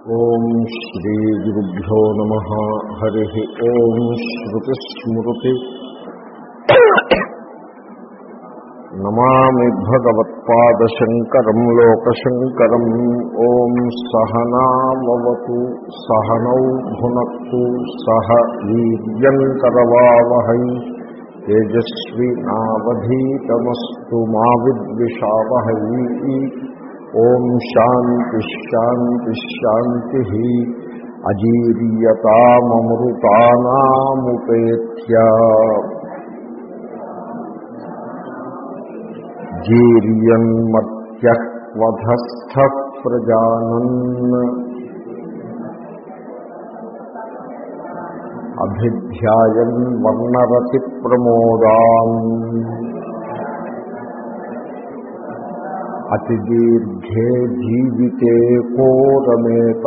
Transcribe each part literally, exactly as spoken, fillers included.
ఓం శ్రీ గురుభ్యో నమః. హరి ఓం. శ్రుతిస్మృతి నమామి భగవత్పాదశంకరం లోకశంకరం. ఓం సహనావతు సహనౌ భునక్తు సహ వీర్యంకరవావహై తేజస్వినావధీతమస్తు మా విద్విషావహై. ఓం శాంతి శాంతి శాంతి. అజీర్యతామృతానాముపేత్య జీర్యన్మర్త్యవధస్థ ప్రజానన్ అభిధ్యాయన్ వర్ణరతి ప్రమోదాన్ అతి దీర్ఘే జీవితే కోరమేత.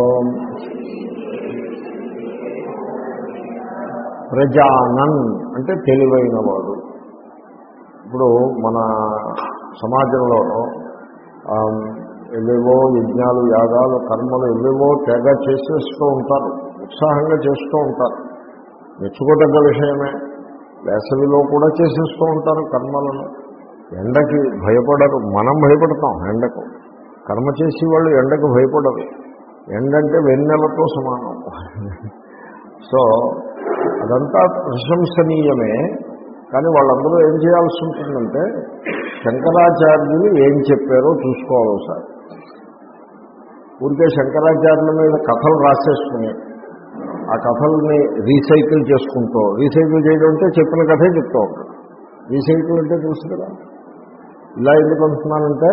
ప్రజానన్ అంటే తెలివైనవాడు. ఇప్పుడు మన సమాజంలో ఎవేవో యజ్ఞాలు యాగాలు కర్మలు ఎవేవో తెగ చేసేస్తూ ఉంటారు, ఉత్సాహంగా చేస్తూ ఉంటారు. మెచ్చుకోదగ్గ విషయమే. వేసవిలో కూడా చేసేస్తూ ఉంటారు కర్మలను. ఎండకి భయపడరు, మనం భయపడతాం ఎండకు. కర్మ చేసి వాళ్ళు ఎండకు భయపడరు. ఎండంటే వెన్నెలతో సమానం. సో అదంతా ప్రశంసనీయమే. కానీ వాళ్ళందరూ ఏం చేయాల్సి ఉంటుందంటే శంకరాచార్యులు ఏం చెప్పారో చూసుకోవాలి ఒకసారి. ఊరికే శంకరాచార్యుల మీద కథలు రాసేసుకుని ఆ కథల్ని రీసైకిల్ చేసుకుంటూ, రీసైకిల్ చేయడం అంటే చెప్పిన కథే చెప్తూ ఉంటాడు. రీసైకిల్ అంటే తెలుసు కదా. ఇలా ఎందుకు అంటున్నానంటే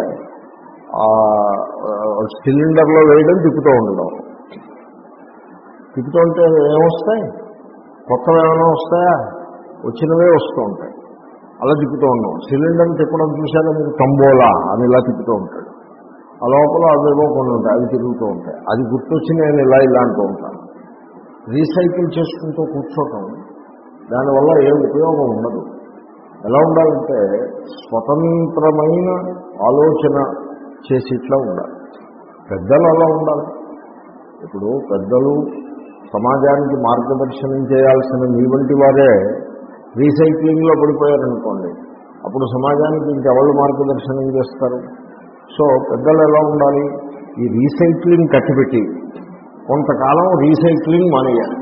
సిలిండర్లో వేయడం, తిప్పుతూ ఉండడం. తిప్పుతూ ఉంటే ఏమొస్తాయి? కొత్తవి ఏమైనా వస్తాయా? వచ్చినవే వస్తూ ఉంటాయి. అలా తిప్పుతూ ఉన్నాం. సిలిండర్ తిప్పడం చూశాక మీరు తంబోలా అని ఇలా తిప్పుతూ ఉంటాడు. ఆ లోపల అవేవో కొన్ని ఉంటాయి, అవి తిరుగుతూ ఉంటాయి. అది గుర్తొచ్చి నేను ఇలా ఇలా అంటూ ఉంటాను. రీసైకిల్ చేసుకుంటూ కూర్చోటం దానివల్ల ఏ ఉపయోగం ఉండదు. ఎలా ఉండాలంటే స్వతంత్రమైన ఆలోచన చేసి ఇట్లా ఉండాలి. పెద్దలు అలా ఉండాలి. ఇప్పుడు పెద్దలు సమాజానికి మార్గదర్శనం చేయాల్సిన మీ వంటి వారే రీసైక్లింగ్లో పడిపోయారనుకోండి, అప్పుడు సమాజానికి ఇంకెవరు మార్గదర్శనం చేస్తారు? సో పెద్దలు ఎలా ఉండాలి? ఈ రీసైక్లింగ్ కట్టిపెట్టి కొంతకాలం రీసైక్లింగ్ మానేయాలి.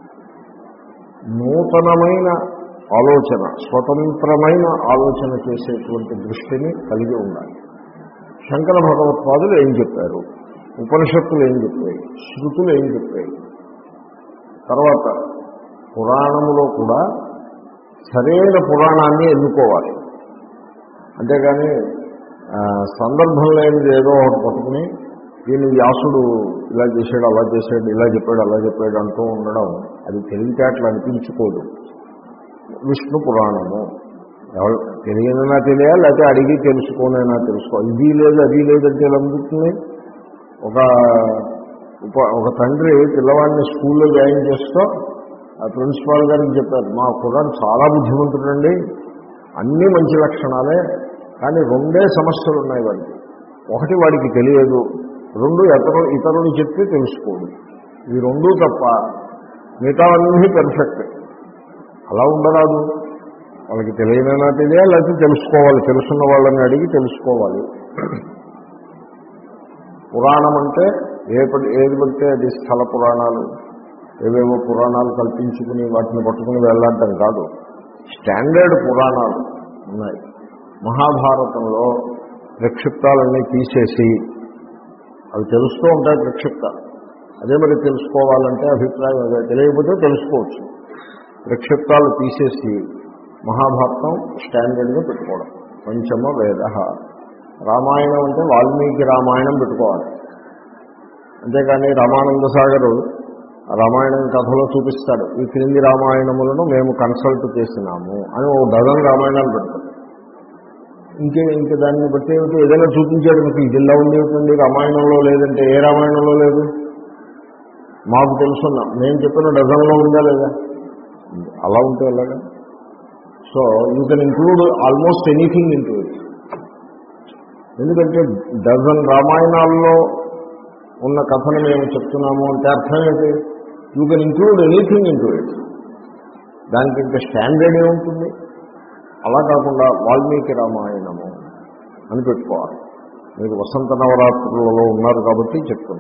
నూతనమైన ఆలోచన, స్వతంత్రమైన ఆలోచన చేసేటువంటి దృష్టిని కలిగి ఉండాలి. శంకర భగవత్పాదులు ఏం చెప్పారు, ఉపనిషత్తులు ఏం చెప్పాయి, శృతులు ఏం చెప్పాయి, తర్వాత పురాణములో కూడా సరైన పురాణాన్ని ఎన్నుకోవాలి. అంతేగాని సందర్భం లేనిది ఏదో ఒకటి పట్టుకుని దీన్ని వ్యాసుడు ఇలా చేశాడు, అలా చేశాడు, ఇలా చెప్పాడు, అలా చెప్పాడు అంటూ ఉండడం అది తెలివితేటలు అనిపించుకోదు. విష్ణు పురాణము ఎవరు తెలియనైనా తెలియాలి, లేకపోతే అడిగి తెలుసుకోనైనా తెలుసుకోవాలి. ఇది లేదు అది లేదంటే ఎలా అందుతుంది? ఒక ఒక తండ్రి పిల్లవాడిని స్కూల్లో జాయిన్ చేస్తూ ఆ ప్రిన్సిపాల్ గారికి చెప్పారు, మా కుర్రాడు చాలా బుద్ధిమంతుడండి, అన్నీ మంచి లక్షణాలే, కానీ రెండే సమస్యలు ఉన్నాయి వాడికి. ఒకటి వాడికి తెలియదు, రెండు ఇతరు ఇతరులు చెప్తే తెలుసుకోడు. ఇవి రెండూ తప్ప మిగతావన్నీ పెర్ఫెక్ట్. అలా ఉండరాదు. వాళ్ళకి తెలియనైనా తెలియాలి, లేకపోతే తెలుసుకోవాలి, తెలుసున్న వాళ్ళని అడిగి తెలుసుకోవాలి. పురాణం అంటే ఏ ఏది పడితే అది స్థల పురాణాలు, ఏవేవో పురాణాలు కల్పించుకుని వాటిని పట్టుకుని వెళ్ళాడటం కాదు. స్టాండర్డ్ పురాణాలు ఉన్నాయి. మహాభారతంలో ప్రక్షిప్తాలన్నీ తీసేసి అవి తెలుస్తూ ఉంటాయి ప్రక్షిప్తాలు. అదే మరి తెలుసుకోవాలంటే అభిప్రాయం అదే, తెలియకపోతే తెలుసుకోవచ్చు. ప్రక్షిప్తాలు తీసేసి మహాభారతం స్టాండర్డ్గా పెట్టుకోవడం. పంచమ వేద. రామాయణం అంటే వాల్మీకి రామాయణం పెట్టుకోవాలి. అంతేకాని రామానంద సాగరు రామాయణం కథలో చూపిస్తాడు, ఈ క్రింది రామాయణములను మేము కన్సల్ట్ చేసినాము అని ఓ డజన్ రామాయణాలు పెడతాడు. ఇంకే ఇంక దాన్ని బట్టి ఏమిటి ఏదైనా చూపించాడు మీకు ఇది ఇలా ఉండేటువంటి రామాయణంలో లేదంటే ఏ రామాయణంలో లేదు మాకు తెలుసున్నాం, నేను చెప్పిన డజన్లో ఉందా లేదా? అలా ఉంటే ఎలాగా? So you can include almost anything into it. ఎందుకంటే డజన్ రామాయణాల్లో ఉన్న కథను మేము చెప్తున్నాము అంటే అర్థం ఏంటి? You can include anything into it. దానికి ఇంకా స్టాండర్డ్ ఏముంటుంది? అలా కాకుండా వాల్మీకి రామాయణము అని పెట్టుకోవాలి. మీరు వసంత నవరాత్రులలో ఉన్నారు కాబట్టి చెప్తున్నా.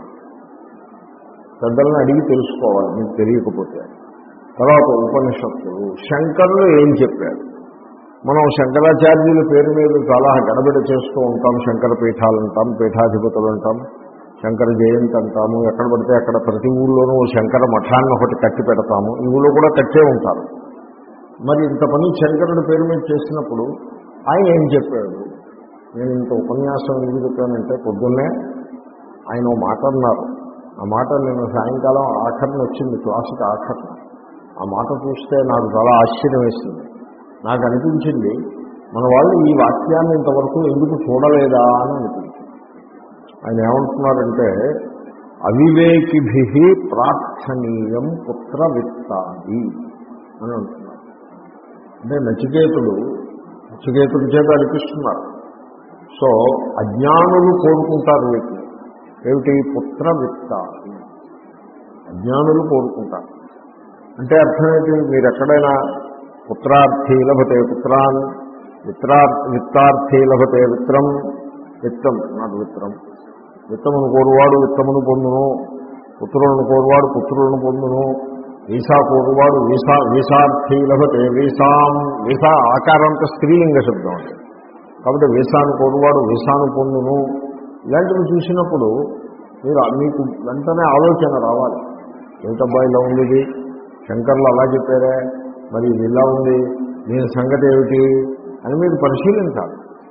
పెద్దలను అడిగి తెలుసుకోవాలి మీకు తెలియకపోతే. తర్వాత ఉపనిషత్తులు, శంకరులు ఏం చెప్పారు? మనం శంకరాచార్యుల పేరు మీద చాలా గడబిడ చేస్తూ ఉంటాం. శంకర పీఠాలు అంటాం, పీఠాధిపతులు అంటాం, శంకర జయంతి అంటాము. ఎక్కడ పడితే అక్కడ ప్రతి ఊళ్ళోనూ శంకర మఠాన్ని ఒకటి కట్టి పెడతాము. ఈ ఊళ్ళో కూడా కట్టే ఉంటారు. మరి ఇంత పని శంకరుడి పేరు మీద చేసినప్పుడు ఆయన ఏం చెప్పాడు? నేను ఇంత ఉపన్యాసం ఎందుకు చెప్పానంటే పొద్దున్నే ఆయన ఓ మాట అన్నారు. ఆ మాట నేను సాయంకాలం ఆఖరణ వచ్చింది, క్లాసుకి ఆఖరణ. ఆ మాట చూస్తే నాకు చాలా ఆశ్చర్యం వేసింది. నాకు అనిపించింది మన వాళ్ళు ఈ వాక్యాన్ని ఇంతవరకు ఎందుకు చూడలేదా అని అనిపించింది. ఆయన ఏమంటున్నారంటే అవివేకిభి ప్రార్థనీయం పుత్ర విత్తాది అని అంటున్నారు. అంటే నచికేతుడు నచికేతుడి చేత అనిపిస్తున్నారు. సో అజ్ఞానులు కోరుకుంటారు వీటిని. ఏమిటి? పుత్ర విత్తాది. అజ్ఞానులు కోరుకుంటారు అంటే అర్థం ఏంటి? మీరు ఎక్కడైనా పుత్రార్థి లభతే పుత్రాన్, విత్రా విత్తార్థి లభతే విత్రం, విత్తం నాట్ విత్రం. విత్తమును కోరువాడు విత్తమును పొందును, పుత్రులను కోరువాడు పుత్రులను పొందును, వీసా కోరువాడు వీసా వీసార్థి లభతే వీసాం. వీసా ఆకారంతో స్త్రీలింగ శబ్దం అండి. కాబట్టి వీసాను కోరువాడు వీసాను పొందును. ఇలాంటివి చూసినప్పుడు మీరు మీకు వెంటనే ఆలోచన రావాలి. ఏమిటబ్బా ఇలా ఉంది ఇది, శంకర్లు అలా చెప్పారే, మరి ఇది ఇలా ఉంది, దీని సంగతి ఏమిటి అని మీరు పరిశీలించాలి.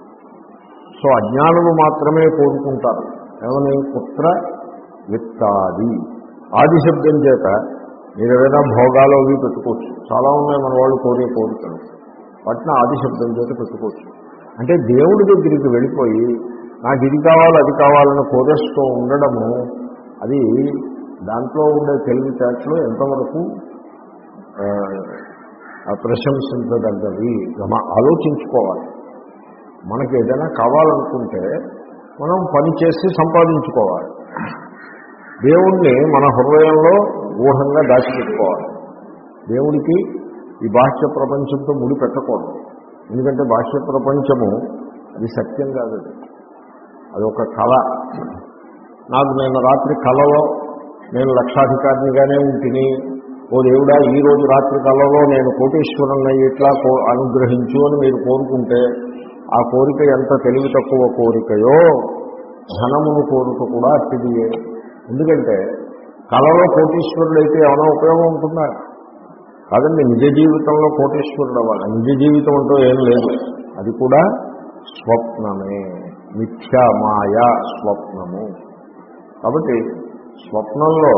సో అజ్ఞానులు మాత్రమే కోరుకుంటారు ఏమని? పుత్ర విత్తాది. ఆది శబ్దం చేత మీరు ఏదైనా భోగాలు అవి పెట్టుకోవచ్చు. చాలా ఉన్నాయి మన వాళ్ళు కోరే కోరికలు, వాటిని ఆది శబ్దం చేత పెట్టుకోవచ్చు. అంటే దేవుడి దగ్గరికి వెళ్ళిపోయి నాకు ఇది కావాలి అది కావాలని కోరేస్తూ ఉండడము, అది దాంట్లో ఉండే తెలివితేటలు ఎంతవరకు ప్రశంసించదగ్గవి ఆలోచించుకోవాలి. మనకి ఏదైనా కావాలనుకుంటే మనం పని చేసి సంపాదించుకోవాలి. దేవుణ్ణి మన హృదయంలో గూఢంగా దాచిపెట్టుకోవాలి. దేవుడికి ఈ బాహ్య ప్రపంచంతో ముడి పెట్టకూడదు. ఎందుకంటే బాహ్య ప్రపంచము అది సత్యం కాదు, అదొక కళ. నాకు నేను రాత్రి కళలో నేను లక్షాధికారినిగానే ఉంటిని, ఓ దేవుడా ఈరోజు రాత్రి కళలో నేను కోటీశ్వరుని ఇట్లా అనుగ్రహించు అని మీరు కోరుకుంటే ఆ కోరిక ఎంత తెలివి తక్కువ కోరికయో ధనమును కోరిక కూడా అట్టిదియే. ఎందుకంటే కళలో కోటీశ్వరుడు అయితే ఏమైనా ఉపయోగం ఉంటుందా? కాదండి, నిజ జీవితంలో కోటీశ్వరుడు అవ్వాలి. నిజ జీవితం అంటూ ఏం లేదు, అది కూడా స్వప్నమే, మిథ్యా మాయా స్వప్నము. కాబట్టి స్వప్నంలో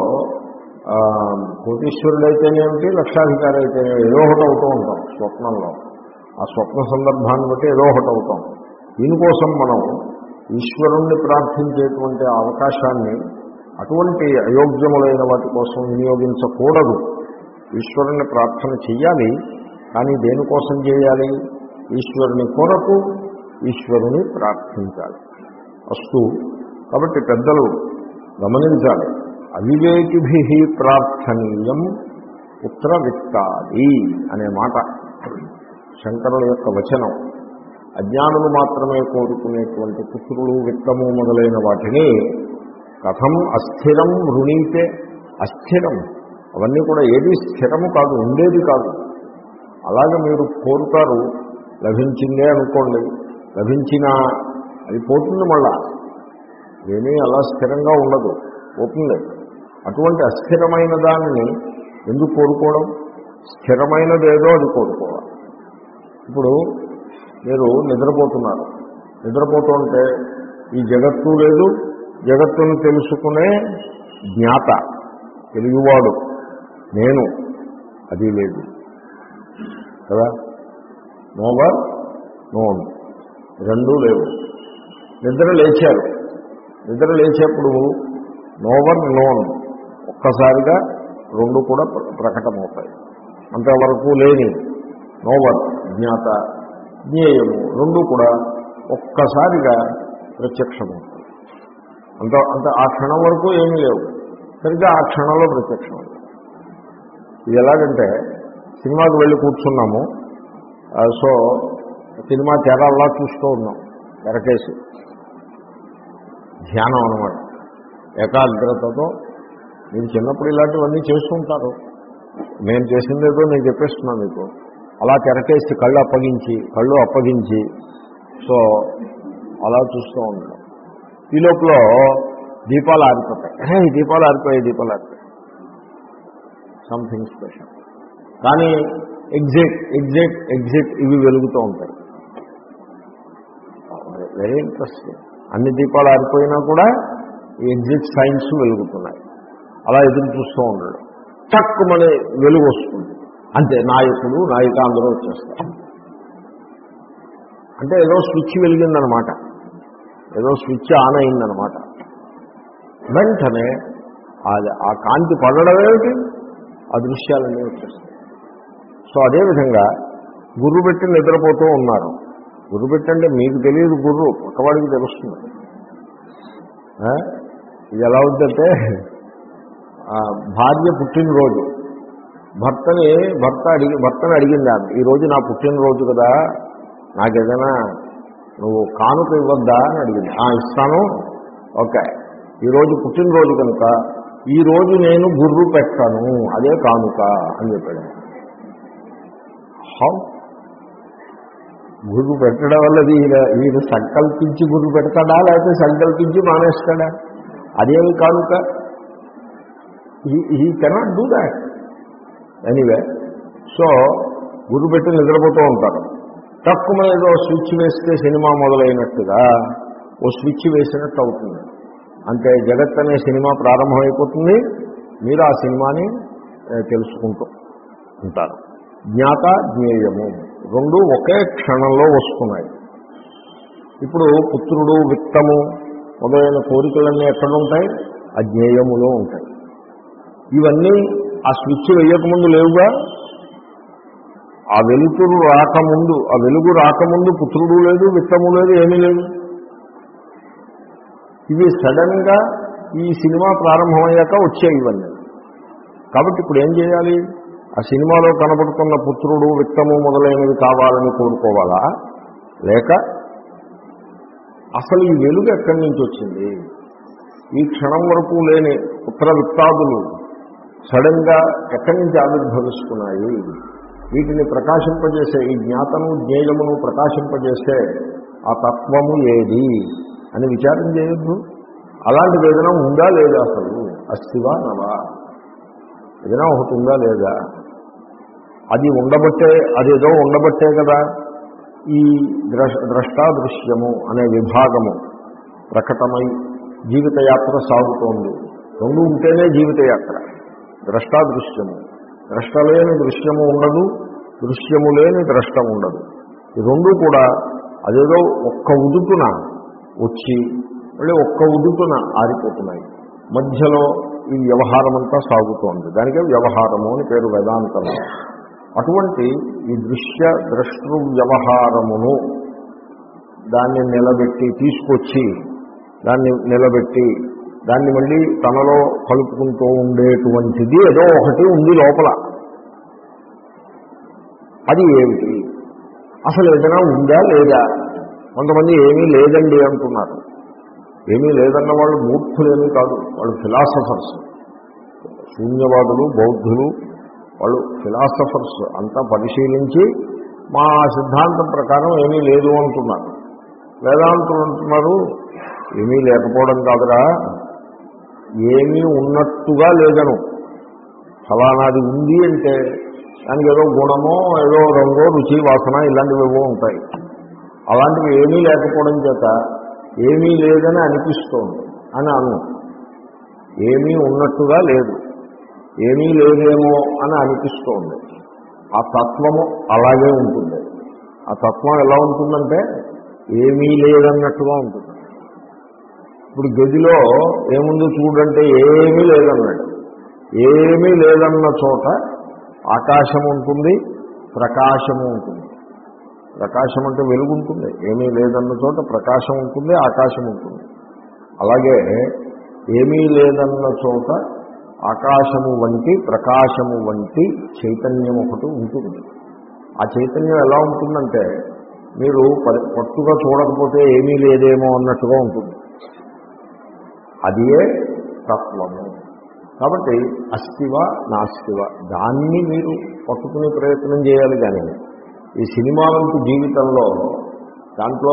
కోటీశ్వరుడైతేనేమిటి లక్షాధికారి అయితేనేమి ఏదో ఒకటి అవుతూ ఉంటాం స్వప్నంలో. ఆ స్వప్న సందర్భాన్ని బట్టి ఏదో ఒకటి అవుతాం. దీనికోసం మనం ఈశ్వరుణ్ణి ప్రార్థించేటువంటి అవకాశాన్ని అటువంటి అయోగ్యములైన వాటి కోసం వినియోగించకూడదు. ఈశ్వరుణ్ణి ప్రార్థన చెయ్యాలి, కానీ దేనికోసం చేయాలి? ఈశ్వరుని కొరకు ఈశ్వరుని ప్రార్థించాలి. అస్తు. కాబట్టి పెద్దలు గమనించాలి. అవివేకిభి ప్రార్థనీయం పుత్ర విత్తాది అనే మాట శంకరుల యొక్క వచనం. అజ్ఞానులు మాత్రమే కోరుకునేటువంటి పుత్రులు విత్తము మొదలైన వాటిని కథం అస్థిరం వృణీతే. అస్థిరం, అవన్నీ కూడా ఏది స్థిరము కాదు, ఉండేది కాదు. అలాగే మీరు కోరుతారు, లభించిందే అనుకోండి, లభించినా అది పోతుంది, మళ్ళా ఏమీ అలా స్థిరంగా ఉండదు, పోతుంది. అటువంటి అస్థిరమైన దానిని ఎందుకు కోరుకోవడం? స్థిరమైనది ఏదో అది కోరుకోవాలి. ఇప్పుడు మీరు నిద్రపోతున్నారు, నిద్రపోతుంటే ఈ జగత్తు లేదు, జగత్తును తెలుసుకునే జ్ఞాత తెలుగువాడు నేను అది లేదు కదా. నోవర్ నోన్ రెండూ లేవు. నిద్ర లేచారు, నిద్ర లేచేప్పుడు నోవర్ నోన్ ఒక్కసారిగా రెండు కూడా ప్రకటమవుతాయి. అంతవరకు లేని నోవర్ జ్ఞాత జ్ఞేయము రెండు కూడా ఒక్కసారిగా ప్రత్యక్షమవుతాయి. అంత అంత ఆ క్షణం వరకు ఏమీ లేవు. సరిగ్గా ఆ క్షణంలో ప్రత్యక్షం. ఇది ఎలాగంటే సినిమాకి వెళ్ళి కూర్చున్నాము, సో సినిమా తెరల్లా చూస్తూ ఉన్నాం, తెరకేసి ధ్యానం అన్నమాట, ఏకాగ్రతతో. మీరు చిన్నప్పుడు ఇలాంటివన్నీ చేస్తుంటారు, నేను చేసిందేదో నేను చెప్పేస్తున్నాను మీకు. అలా తెరకేసి కళ్ళు అప్పగించి కళ్ళు అప్పగించి సో అలా చూస్తూ ఉంటాం. ఈ లోపల దీపాలు ఆరిపోతాయి, ఈ దీపాలు ఆరిపోయాయి దీపాలు ఆరిపోయాయి సంథింగ్ స్పెషల్. కానీ ఎగ్జిట్ ఎగ్జిట్ ఎగ్జిట్ ఇవి వెలుగుతూ ఉంటాయి. Very interesting. అన్ని దీపాలు ఆరిపోయినా కూడా ఈ ఎగ్జిట్ సైన్స్ వెలుగుతున్నాయి. అలా ఎదురు చూస్తూ ఉండడు. చక్కుమని వెలుగు వస్తుంది, అంతే. నాయకుడు నాయిక అందరూ వచ్చేస్తారు. అంటే ఏదో స్విచ్ వెలిగిందనమాట, ఏదో స్విచ్ ఆన్ అయిందనమాట. వెంటనే అది ఆ కాంతి పడడం ఏమిటి, ఆ దృశ్యాలన్నీ వచ్చేస్తాయి. సో అదేవిధంగా గుర్రు పెట్టి నిద్రపోతూ ఉన్నారు. గుర్రు పెట్టంటే మీకు తెలియదు, గుర్రు పక్కవాడికి తెలుస్తుంది. ఇది ఎలా ఉందంటే, భార్య పుట్టినరోజు, భర్తని భర్త అడిగి భర్తని అడిగింది ఆమె, ఈరోజు నా పుట్టినరోజు కదా, నాకేదైనా నువ్వు కానుక ఇవ్వద్దా అని అడిగింది. ఇస్తాను, ఓకే, ఈరోజు పుట్టినరోజు కనుక ఈరోజు నేను గుర్రు పెట్టాను, అదే కానుక అని చెప్పాడు. హౌ? గుర్రు పెట్టడం వల్ల ఈయన ఈయన సంకల్పించి గుర్రు పెడతాడా, లేకపోతే సంకల్పించి మానేస్తాడా? అదేమి కానుక? He cannot do that anyway. So గుర్రు పెట్టి నిద్రపోతూ ఉంటారు. తక్కువ ఏదో స్విచ్ వేస్తే సినిమా మొదలైనట్టుగా ఓ స్విచ్ వేసినట్టు అవుతుంది. అంటే జగత్ అనే సినిమా ప్రారంభమైపోతుంది, మీరు ఆ సినిమాని తెలుసుకుంటూ ఉంటారు. జ్ఞాత జ్ఞేయము రెండు ఒకే క్షణంలో వస్తున్నాయి. ఇప్పుడు పుత్రుడు విత్తము మొదలైన కోరికలన్నీ ఎక్కడుంటాయి? అజ్ఞేయములో ఉంటాయి. ఇవన్నీ ఆ స్విచ్ వేయకముందు లేవుగా. ఆ వెలుతురు రాకముందు, ఆ వెలుగు రాకముందు పుత్రుడు లేదు, విత్తము లేదు, ఏమీ లేదు. ఇవి సడన్ గా ఈ సినిమా ప్రారంభమయ్యాక వచ్చాయి ఇవన్నీ. కాబట్టి ఇప్పుడు ఏం చేయాలి? ఆ సినిమాలో కనబడుతున్న పుత్రుడు విత్తము మొదలైనవి కావాలని కోరుకోవాలా, లేక అసలు ఈ వెలుగు ఎక్కడి నుంచి వచ్చింది? ఈ క్షణం వరకు లేని పుత్ర విత్తాదులు సడన్ గా ఎక్కడి నుంచి ఆవిర్భవిస్తున్నాయి? వీటిని ప్రకాశింపజేసే, ఈ జ్ఞాతను జ్ఞేయమును ప్రకాశింపజేసే ఆ తత్వము ఏది అని విచారం చేయొద్దు. అలాంటిది ఏదైనా ఉందా లేదా? అసలు అస్తివా నవా? ఏదైనా ఒకటి ఉందా లేదా? అది ఉండబట్టే, అదేదో ఉండబట్టే కదా ఈ ద్రష్టాదృశ్యము అనే విభాగము ప్రకటమై జీవితయాత్ర సాగుతోంది. రెండు ఉంటేనే జీవితయాత్ర. ద్రష్టాదృశ్యము, ద్రష్ట లేని దృశ్యము ఉండదు, దృశ్యము లేని ద్రష్ట ఉండదు. ఈ రెండు కూడా అదేదో ఒక్క ఉదుపున వచ్చి మళ్ళీ ఒక్క ఉదుపున ఆరిపోతున్నాయి. మధ్యలో ఈ వ్యవహారం అంతా సాగుతోంది. దానికే వ్యవహారము అని పేరు వేదాంతంలో. అటువంటి ఈ దృశ్య ద్రష్టృ వ్యవహారమును దాన్ని నిలబెట్టి తీసుకొచ్చి దాన్ని నిలబెట్టి దాన్ని మళ్ళీ తనలో కలుపుకుంటూ ఉండేటువంటిది ఏదో ఒకటి ఉంది లోపల. అది ఏమిటి? అసలు ఏదైనా ఉందా లేదా? కొంతమంది ఏమీ లేదండి అంటున్నారు. ఏమీ లేదన్న వాళ్ళు మూర్ఖులేమీ కాదు, వాళ్ళు ఫిలాసఫర్స్. శూన్యవాదులు, బౌద్ధులు, వాళ్ళు ఫిలాసఫర్స్. అంతా పరిశీలించి మా సిద్ధాంతం ప్రకారం ఏమీ లేదు అంటున్నారు. వేదాంతులు అంటున్నారు ఏమీ లేకపోవడం కాదురా, ఏమీ ఉన్నట్టుగా లేదను. ఫలానాది ఉంది అంటే దానికి ఏదో గుణమో ఏదో రంగో రుచి వాసన ఇలాంటివి ఏవో ఉంటాయి. అలాంటివి ఏమీ లేకపోవడం చేత ఏమీ లేదని అనిపిస్తోంది అని అను. ఏమీ ఉన్నట్టుగా లేదు, ఏమీ లేదేమో అని అనిపిస్తోంది. ఆ తత్వము అలాగే ఉంటుంది. ఆ తత్వం ఎలా ఉంటుందంటే ఏమీ లేదన్నట్టుగా ఉంటుంది. ఇప్పుడు గదిలో ఏముందో చూడంటే ఏమీ లేదన్నాడు. ఏమీ లేదన్న చోట ఆకాశం ఉంటుంది, ప్రకాశము ఉంటుంది. ప్రకాశం అంటే వెలుగు ఉంటుంది. ఏమీ లేదన్న చోట ప్రకాశం ఉంటుంది, ఆకాశం ఉంటుంది. అలాగే ఏమీ లేదన్న చోట ఆకాశము వంటి ప్రకాశము వంటి చైతన్యం ఒకటి ఉంటుంది. ఆ చైతన్యం ఎలా ఉంటుందంటే మీరు పట్టుగా చూడకపోతే ఏమీ లేదేమో అన్నట్టుగా ఉంటుంది. అదియే తత్వము. కాబట్టి అస్తివా నాస్తివా దాన్ని మీరు పట్టుకునే ప్రయత్నం చేయాలి. కానీ ఈ సినిమా వంటి జీవితంలో దాంట్లో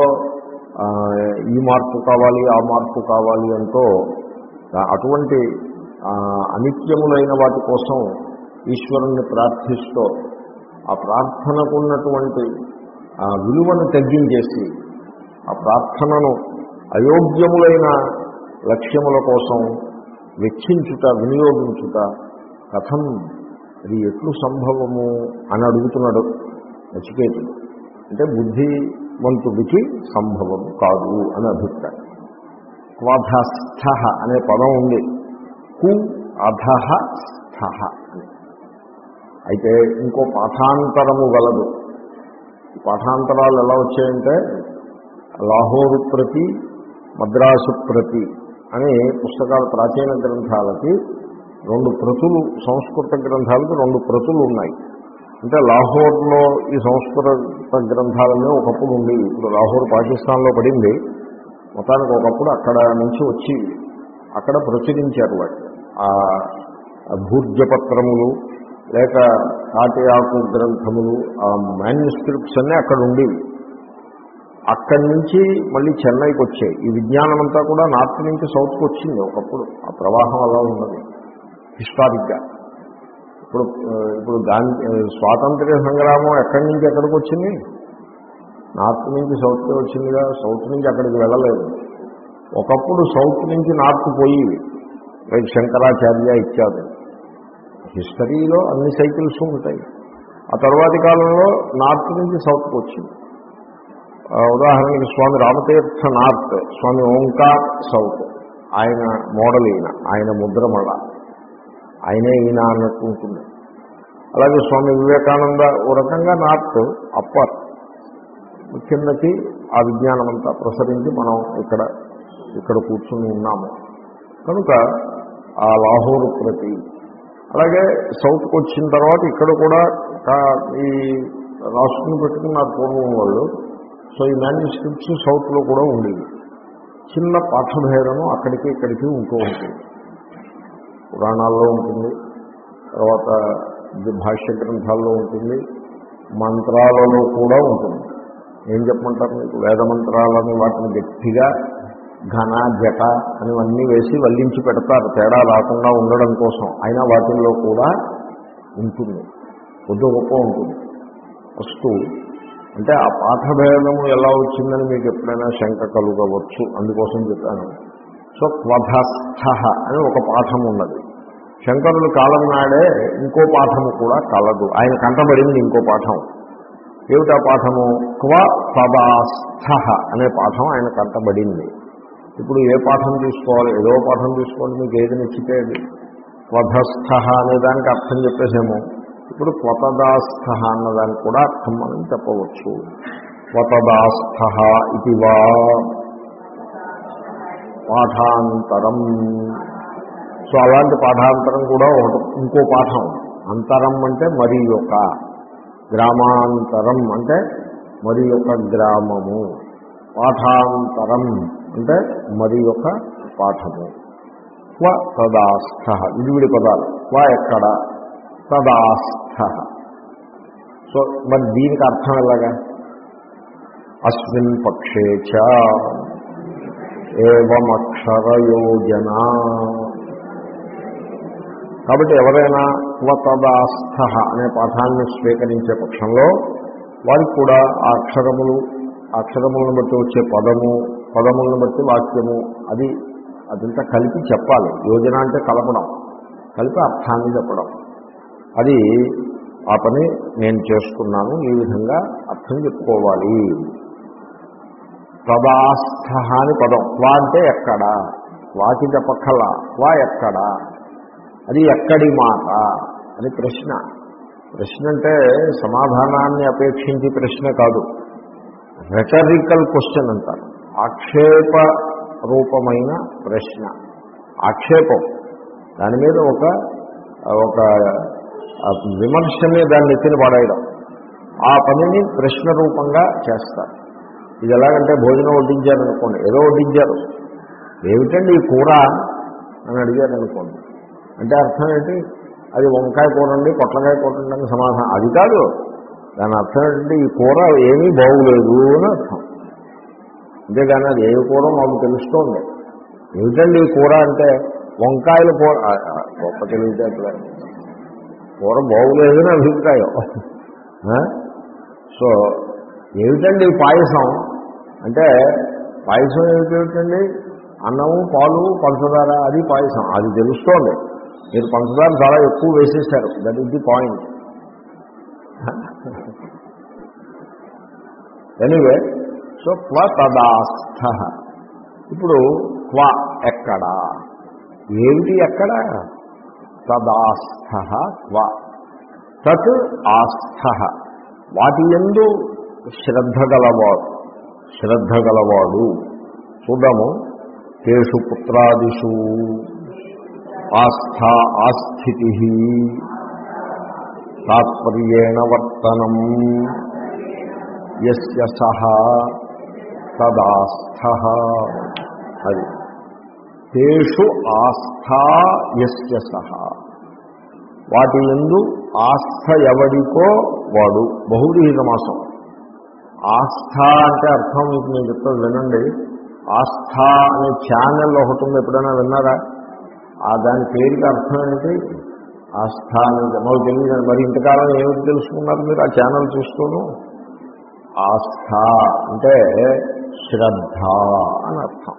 ఈ మార్పు కావాలి ఆ మార్పు కావాలి అంటూ అటువంటి అనిత్యములైన వాటి కోసం ఈశ్వరుణ్ణి ప్రార్థిస్తూ ఆ ప్రార్థనకు ఉన్నటువంటి విలువను తగ్గించేసి ఆ ప్రార్థనను అయోగ్యములైన లక్ష్యముల కోసం వెచ్చించుట వినియోగించుట కథం అది ఎట్లు సంభవము అని అడుగుతున్నాడు నచికేతుడు. అంటే బుద్ధిమంతుడికి సంభవము కాదు అని అభిప్రాయం. క్వధస్థ అనే పదం ఉంది. కు అధః స్థః అని. అయితే ఇంకో పాఠాంతరము గలదు. పాఠాంతరాలు ఎలా వచ్చాయంటే లాహోరు ప్రతి మద్రాసు ప్రతి అని పుస్తకాల ప్రాచీన గ్రంథాలకి రెండు ప్రతులు, సంస్కృత గ్రంథాలకు రెండు ప్రతులు ఉన్నాయి. అంటే లాహోర్లో ఈ సంస్కృత గ్రంథాలనే ఒకప్పుడు ఉండేవి. ఇప్పుడు లాహోర్ పాకిస్తాన్లో పడింది. మొత్తానికి ఒకప్పుడు అక్కడ నుంచి వచ్చి అక్కడ ప్రచురించారు వాటి ఆ భూర్జపత్రములు లేక తాటియాకు గ్రంథములు ఆ మాన్యుస్క్రిప్ట్స్ అన్నీ అక్కడ ఉండేవి. అక్కడి నుంచి మళ్ళీ చెన్నైకి వచ్చాయి. ఈ విజ్ఞానం అంతా కూడా నార్త్ నుంచి సౌత్కి వచ్చింది ఒకప్పుడు. ఆ ప్రవాహం అలా ఉన్నది హిస్టారిక్గా. ఇప్పుడు ఇప్పుడు గాంధీ స్వాతంత్ర్య సంగ్రామం ఎక్కడి నుంచి ఎక్కడికి వచ్చింది? నార్త్ నుంచి సౌత్కి వచ్చిందిగా. సౌత్ నుంచి అక్కడికి వెళ్ళలేదు. ఒకప్పుడు సౌత్ నుంచి నార్త్ పోయేవి. లైక్ శంకరాచార్య ఇత్యాది. హిస్టరీలో అన్ని సైకిల్స్ ఉంటాయి. ఆ తర్వాతి కాలంలో నార్త్ నుంచి సౌత్కి వచ్చింది. ఉదాహరణకి స్వామి రామతీర్థ నార్త్, స్వామి ఓంకార్ సౌత్. ఆయన మోడల్ ఈయన, ఆయన ముద్రమళ, ఆయనే ఈయన అన్నట్టు ఉంటుంది. అలాగే స్వామి వివేకానంద ఓ రకంగా నార్త్ అప్పర్, కిందకి ఆ విజ్ఞానం అంతా ప్రసరించి మనం ఇక్కడ ఇక్కడ కూర్చుని ఉన్నాము. కనుక ఆ లాహోరు ప్రతి అలాగే సౌత్కి వచ్చిన తర్వాత ఇక్కడ కూడా ఈ రాసుకుని పెట్టుకున్నారు పూర్వం వాళ్ళు. సో ఈ మాన్యుస్క్రిప్ట్స్ సౌత్లో కూడా ఉండేవి. చిన్న పాఠభేదము అక్కడికి ఇక్కడికి ఉంటూ ఉంటుంది. పురాణాల్లో ఉంటుంది, తర్వాత భాష్య గ్రంథాల్లో ఉంటుంది, మంత్రాలలో కూడా ఉంటుంది. ఏం చెప్పమంటారు మీకు? వేద మంత్రాలని వాటిని గట్టిగా ఘన జట అని అన్నీ వేసి వల్లించి పెడతారు తేడా రాకుండా ఉండడం కోసం. అయినా వాటిల్లో కూడా ఉంటుంది, కొద్ది గొప్ప ఉంటుంది. ఫస్ట్ అంటే ఆ పాఠభేదము ఎలా వచ్చిందని మీకు ఎప్పుడైనా శంక కలుగవచ్చు, అందుకోసం చెప్పాను. సో క్వధస్థ అని ఒక పాఠం ఉన్నది. శంకరుడు కాలం నాడే ఇంకో పాఠము కూడా కలదు. ఆయన కంటబడింది ఇంకో పాఠం. ఏమిటా పాఠము? క్వ తదాస్థ అనే పాఠం ఆయన కంటబడింది. ఇప్పుడు ఏ పాఠం తీసుకోవాలి? ఏదో పాఠం తీసుకోండి, మీకు ఏది నచ్చితే అది. క్వధస్థ అనే దానికి అర్థం చెప్పేసేమో. ఇప్పుడు క్వతదాస్థ అన్నదానికి కూడా అర్థం మనం చెప్పవచ్చు. క్వతదాస్థ ఇది వా పాఠాంతరం. సో అలాంటి పాఠాంతరం కూడా ఒకటి, ఇంకో పాఠం. అంతరం అంటే మరి యొక్క, గ్రామాంతరం అంటే మరి యొక్క గ్రామము, పాఠాంతరం అంటే మరి యొక్క పాఠము. క్వ తదాస్థ విడివిడి పదాలు. క్వ ఎక్కడ, తదాస్థ. సో మరి దీనికి అర్థం ఎలాగా? అస్మిన్ పక్షే చ ఏవమక్షరయోజన. కాబట్టి ఎవరైనా క్వతదాస్థ అనే పాఠాన్ని స్వీకరించే పక్షంలో వారికి కూడా ఆ అక్షరములు, అక్షరములను బట్టి వచ్చే పదము, పదములను బట్టి వాక్యము, అది అదంతా కలిపి చెప్పాలి. యోజన అంటే కలపడం, కలిపి అర్థాన్ని చెప్పడం. అది ఆ పని నేను చేస్తున్నాను, ఈ విధంగా అర్థం చెప్పుకోవాలి. తదాస్థ అని పదం. వా అంటే ఎక్కడ, వాకి చెప్పక్కల, వా ఎక్కడ, అది ఎక్కడి మాట అని ప్రశ్న. ప్రశ్న అంటే సమాధానాన్ని అపేక్షించి ప్రశ్న కాదు, రెటరికల్ క్వశ్చన్ అంటారు. ఆక్షేప రూపమైన ప్రశ్న, ఆక్షేపం, దాని మీద ఒక ఒక విమర్శని దాన్ని ఎత్తిన పడేయడం, ఆ పనిని ప్రశ్న రూపంగా చేస్తారు. ఇది ఎలాగంటే భోజనం వడ్డించారనుకోండి, ఏదో వడ్డించారు, ఏమిటండి ఈ కూర అని అడిగారు అనుకోండి, అంటే అర్థం ఏంటి, అది వంకాయ కూర అండి, పొట్లకాయ కూర అని సమాధానం. అది కాదు, దాని అర్థం ఏంటంటే ఈ కూర ఏమీ బాగులేదు అని అర్థం. అంతేగాని అది ఏ కూర మాకు తెలుస్తోంది. ఏమిటండి ఈ కూర అంటే వంకాయల కూర, గొప్ప తెలివితేటలే, కూర బాగులేదని అభిప్రాయం. సో ఏమిటండి పాయసం అంటే, పాయసం ఏమిటండి, అన్నము పాలు పంచదార, అది పాయసం, అది తెలుస్తోంది. మీరు పంచదార చాలా ఎక్కువ వేసేశారు, that is the point. Anyway, so క్వ తదాస్థ. ఇప్పుడు క్వ ఎక్కడా, ఏమిటి ఎక్కడ, తదాస్థ క్వ, తత్ ఆస్థ వాటి యందు శ్రద్ధ గలవాడు, శ్రద్ధ గలవాడు. చూద్దాము, తేషు పుత్రాదిషు ఆస్థ ఆస్థితి తాత్పర్యేణ వర్తనం యస్య సహ తదాస్థ. అది తేషు ఆస్థ యస్య సహ, వాటి యందు ఆస్థ ఎవడికో వాడు. బహువ్రీహి సమాసం. ఆస్థ అంటే అర్థం మీకు నేను చెప్తాను వినండి. ఆస్థ అనే ఛానల్ ఒకటి ఉంది, ఎప్పుడైనా విన్నారా? ఆ దాని పేరుకి అర్థం ఏంటి? ఆస్థ అనేది మాకు తెలియదు. మరి ఇంతకాలం ఏమిటి తెలుసుకున్నారు మీరు ఆ ఛానల్ చూస్తూను? ఆస్థ అంటే శ్రద్ధ అని అర్థం.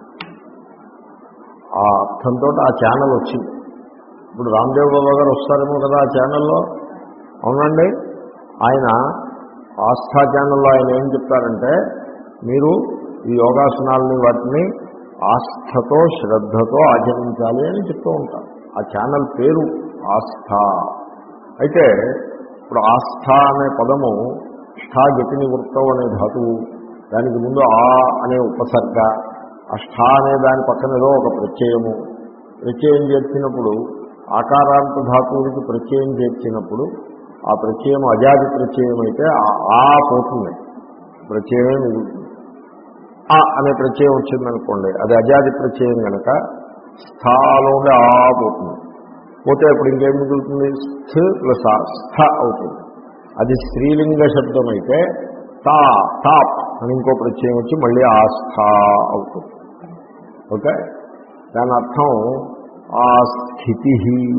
ఆ అర్థంతో ఆ ఛానల్ వచ్చింది. ఇప్పుడు రామ్దేవ్ బాబా గారు వస్తారేమో కదా ఆ ఛానల్లో, అవునండి. ఆయన ఆస్థా ఛానల్లో ఆయన ఏం చెప్తారంటే, మీరు ఈ యోగాసనాలని వాటిని ఆస్థతో శ్రద్ధతో ఆచరించాలి అని చెప్తూ ఉంటారు. ఆ ఛానల్ పేరు ఆస్థ. అయితే ఇప్పుడు ఆస్థ అనే పదము ష్ఠా గతి నివృత్తం అనే ధాతువు, దానికి ముందు ఆ అనే ఉపసర్గ, ఆ ష్ఠా అనే దాని పక్కన ఏదో ఒక ప్రత్యయము, ప్రత్యయం చేర్చినప్పుడు ఆకారాంత ధాతువులకి ప్రత్యయం చేర్చినప్పుడు ఆ ప్రత్యయం అజాది ప్రత్యయం అయితే ఆ పోతుంది, ప్రత్యయమే మిగులుతుంది. ఆ అనే ప్రత్యయం వచ్చిందనుకోండి, అది అజాది ప్రత్యయం కనుక స్థాలో ఉండే ఆ పోతుంది. పోతే ఇప్పుడు ఇంకేం మిగులుతుంది? స్థ ప్లస్ ఆ స్థ అవుతుంది. అది స్త్రీలింగ శబ్దం అయితే తా తాప్ అని ఇంకో ప్రత్యయం వచ్చి మళ్ళీ ఆ స్థ అవుతుంది. ఓకే, దాని అర్థం ఆ స్థితి,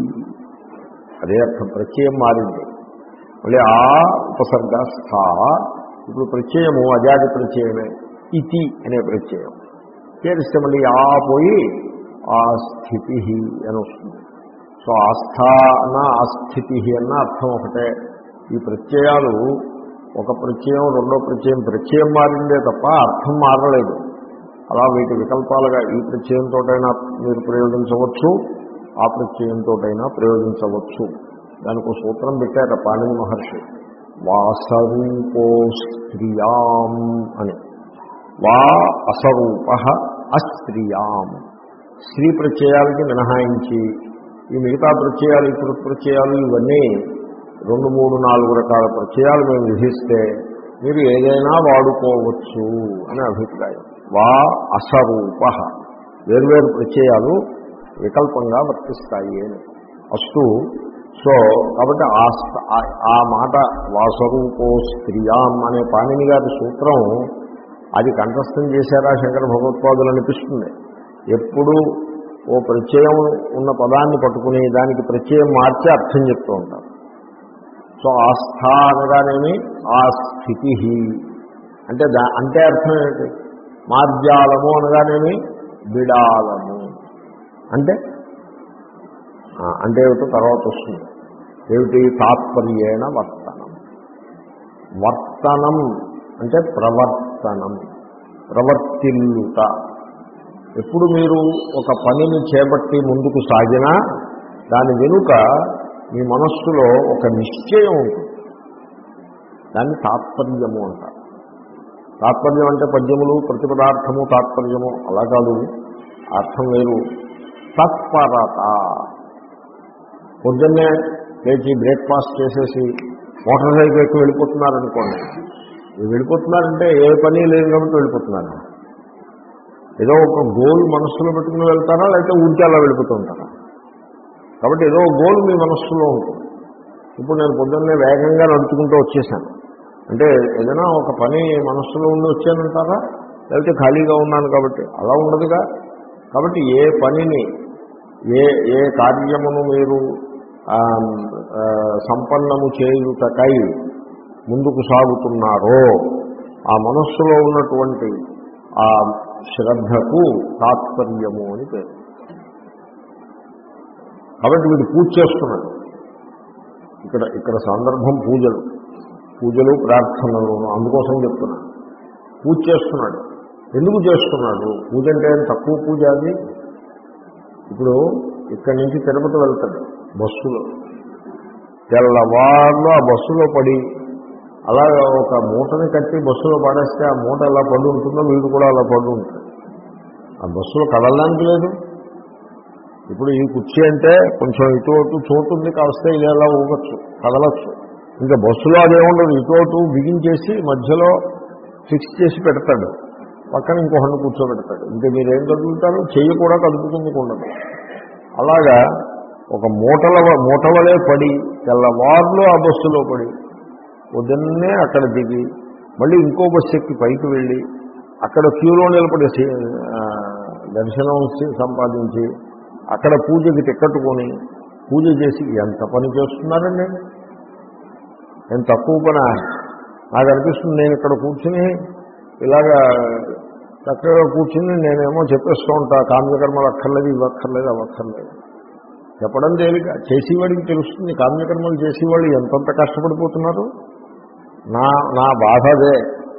అదే అర్థం. ప్రత్యయం మారింది, మళ్ళీ ఆ ఉపసర్గ స్థ. ఇప్పుడు ప్రత్యయము అజాది ప్రత్యయమే, ఇతి అనే ప్రత్యయం చేరిస్తే మళ్ళీ ఆ పోయి ఆ స్థితి అని వస్తుంది. సో ఆస్థ అన్న ఆస్థితి అన్న అర్థం ఒకటే. ఈ ప్రత్యయాలు ఒక ప్రత్యయం రెండో ప్రత్యయం ప్రత్యయం మారిందే తప్ప అర్థం మారలేదు. అలా వీటి వికల్పాలుగా ఈ ప్రత్యయంతోటైనా మీరు ప్రయోగించవచ్చు, ఆ ప్రత్యయంతోటైనా ప్రయోగించవచ్చు. దానికి సూత్రం పెట్టారు పాణిని మహర్షి, వాసరూపో స్త్రియాం అని. వా అసరూప అస్త్రియాం, స్త్రీ ప్రత్యయాలకి మినహాయించి ఈ మిగతా ప్రత్యయాలు, ఇప్పుడు ప్రత్యయాలు ఇవన్నీ రెండు మూడు నాలుగు రకాల ప్రత్యయాలు మేము విధిస్తే మీరు ఏదైనా వాడుకోవచ్చు అనే అభిప్రాయం. వా అసరూప, వేర్వేరు ప్రత్యయాలు వికల్పంగా వర్తిస్తాయి అని అస్తు. సో కాబట్టి ఆ మాట వాసరూపో స్త్రియాం అనే పాణిని గారి సూత్రం అది కంఠస్థం చేశారా శంకర భగవత్పాదులు అనిపిస్తుంది. ఎప్పుడు ఓ ప్రత్యయం ఉన్న పదాన్ని పట్టుకుని దానికి ప్రత్యయం మార్చి అర్థం చెప్తూ ఉంటారు. సో ఆస్థ అనగానేమి ఆ స్థితి అంటే దా అంటే అర్థం ఏంటి? మార్జాలము అనగానేమి బిడాలము అంటే అంటే ఏమిటో తర్వాత వస్తుంది. ఏమిటి? తాత్పర్యేణ వర్తనం. వర్తనం అంటే ప్రవర్తనం, ప్రవర్తిల్లుట. ఎప్పుడు మీరు ఒక పనిని చేపట్టి ముందుకు సాగినా దాని వెనుక మీ మనస్సులో ఒక నిశ్చయం ఉంటుంది. దాన్ని తాత్పర్యము అంటారు. తాత్పర్యం అంటే పద్యములు ప్రతిపదార్థము తాత్పర్యము అలా కాదు. అర్థం వేరు. తత్పరత, పొద్దున్నే లేచి బ్రేక్ఫాస్ట్ చేసేసి మోటార్ సైకిల్ ఎక్కువ వెళ్ళిపోతున్నారనుకోండి. వెళ్ళిపోతున్నారంటే ఏ పని లేదు కాబట్టి వెళ్ళిపోతున్నారు. ఏదో ఒక గోల్ మనస్సులో పెట్టుకుని వెళ్తారా, లేకపోతే ఊరికే అలా వెళ్ళిపోతూ ఉంటారా? కాబట్టి ఏదో గోల్ మీ మనస్సులో ఉంటుంది. ఇప్పుడు నేను పొద్దున్నే వేగంగా నడుచుకుంటూ వచ్చేసాను అంటే ఏదైనా ఒక పని మనస్సులో ఉండి వచ్చానంటారా, లేకపోతే ఖాళీగా ఉన్నాను కాబట్టి? అలా ఉండదుగా. కాబట్టి ఏ పనిని, ఏ ఏ కార్యమును మీరు సంపన్నము చేయుటకై ముందుకు సాగుతున్నారో ఆ మనస్సులో ఉన్నటువంటి ఆ శ్రద్ధకు తాత్పర్యము అని పేరు. కాబట్టి వీడు పూజ చేస్తున్నాడు. ఇక్కడ ఇక్కడ సందర్భం పూజలు పూజలు ప్రార్థనలు, అందుకోసం చెప్తున్నాడు. పూజ చేస్తున్నాడు. ఎందుకు చేస్తున్నాడు? పూజ అంటే తక్కువ పూజ అది. ఇప్పుడు ఇక్కడి నుంచి తిరుపతి వెళ్తాడు బస్సులో. తెల్లవారులో ఆ బస్సులో పడి అలా ఒక మూటని కట్టి బస్సులో పడేస్తే ఆ మూట ఎలా పడి ఉంటుందో వీడు కూడా అలా పడి ఉంటుంది. ఆ బస్సులో కదలడానికి లేదు. ఇప్పుడు ఈ కుర్చీ అంటే కొంచెం ఇటు అటు చోటు ఉంది, కావస్తే ఇది ఎలా ఊగచ్చు, కదలచ్చు. ఇంకా బస్సులో అదేముండదు, ఇటు అటు బిగించేసి మధ్యలో ఫిక్స్ చేసి పెడతాడు, పక్కన ఇంకొకరిని కూర్చోబెడతాడు. ఇంకా మీరేం కదులుతారు? చెయ్యి కూడా కదుపుకుందుకుండదు. అలాగా ఒక మూటల మూటవలే పడి తెల్లవారులో ఆ బస్సులో పడి పొద్దున్నే అక్కడ దిగి మళ్ళీ ఇంకో బస్సు ఎక్కి పైకి వెళ్ళి అక్కడ క్యూలో నిలబడి దర్శనం సంపాదించి అక్కడ పూజకి టిక్కెట్టుకొని పూజ చేసి ఎంత పని చేస్తున్నారండి. నేను తక్కువ పని నాకు అనిపిస్తుంది. నేను ఇక్కడ కూర్చుని ఇలాగా చక్కగా కూర్చుని నేనేమో చెప్పేస్తూ ఉంటా, కామ్యకర్మలు అక్కర్లేదు, ఇవి అక్కర్లేదు, అవి అక్కర్లేదు. చెప్పడం తేలిక, చేసేవాడికి తెలుస్తుంది. కామ్యకర్మలు చేసేవాళ్ళు ఎంతంత కష్టపడిపోతున్నారు. నా నా బాధ అదే,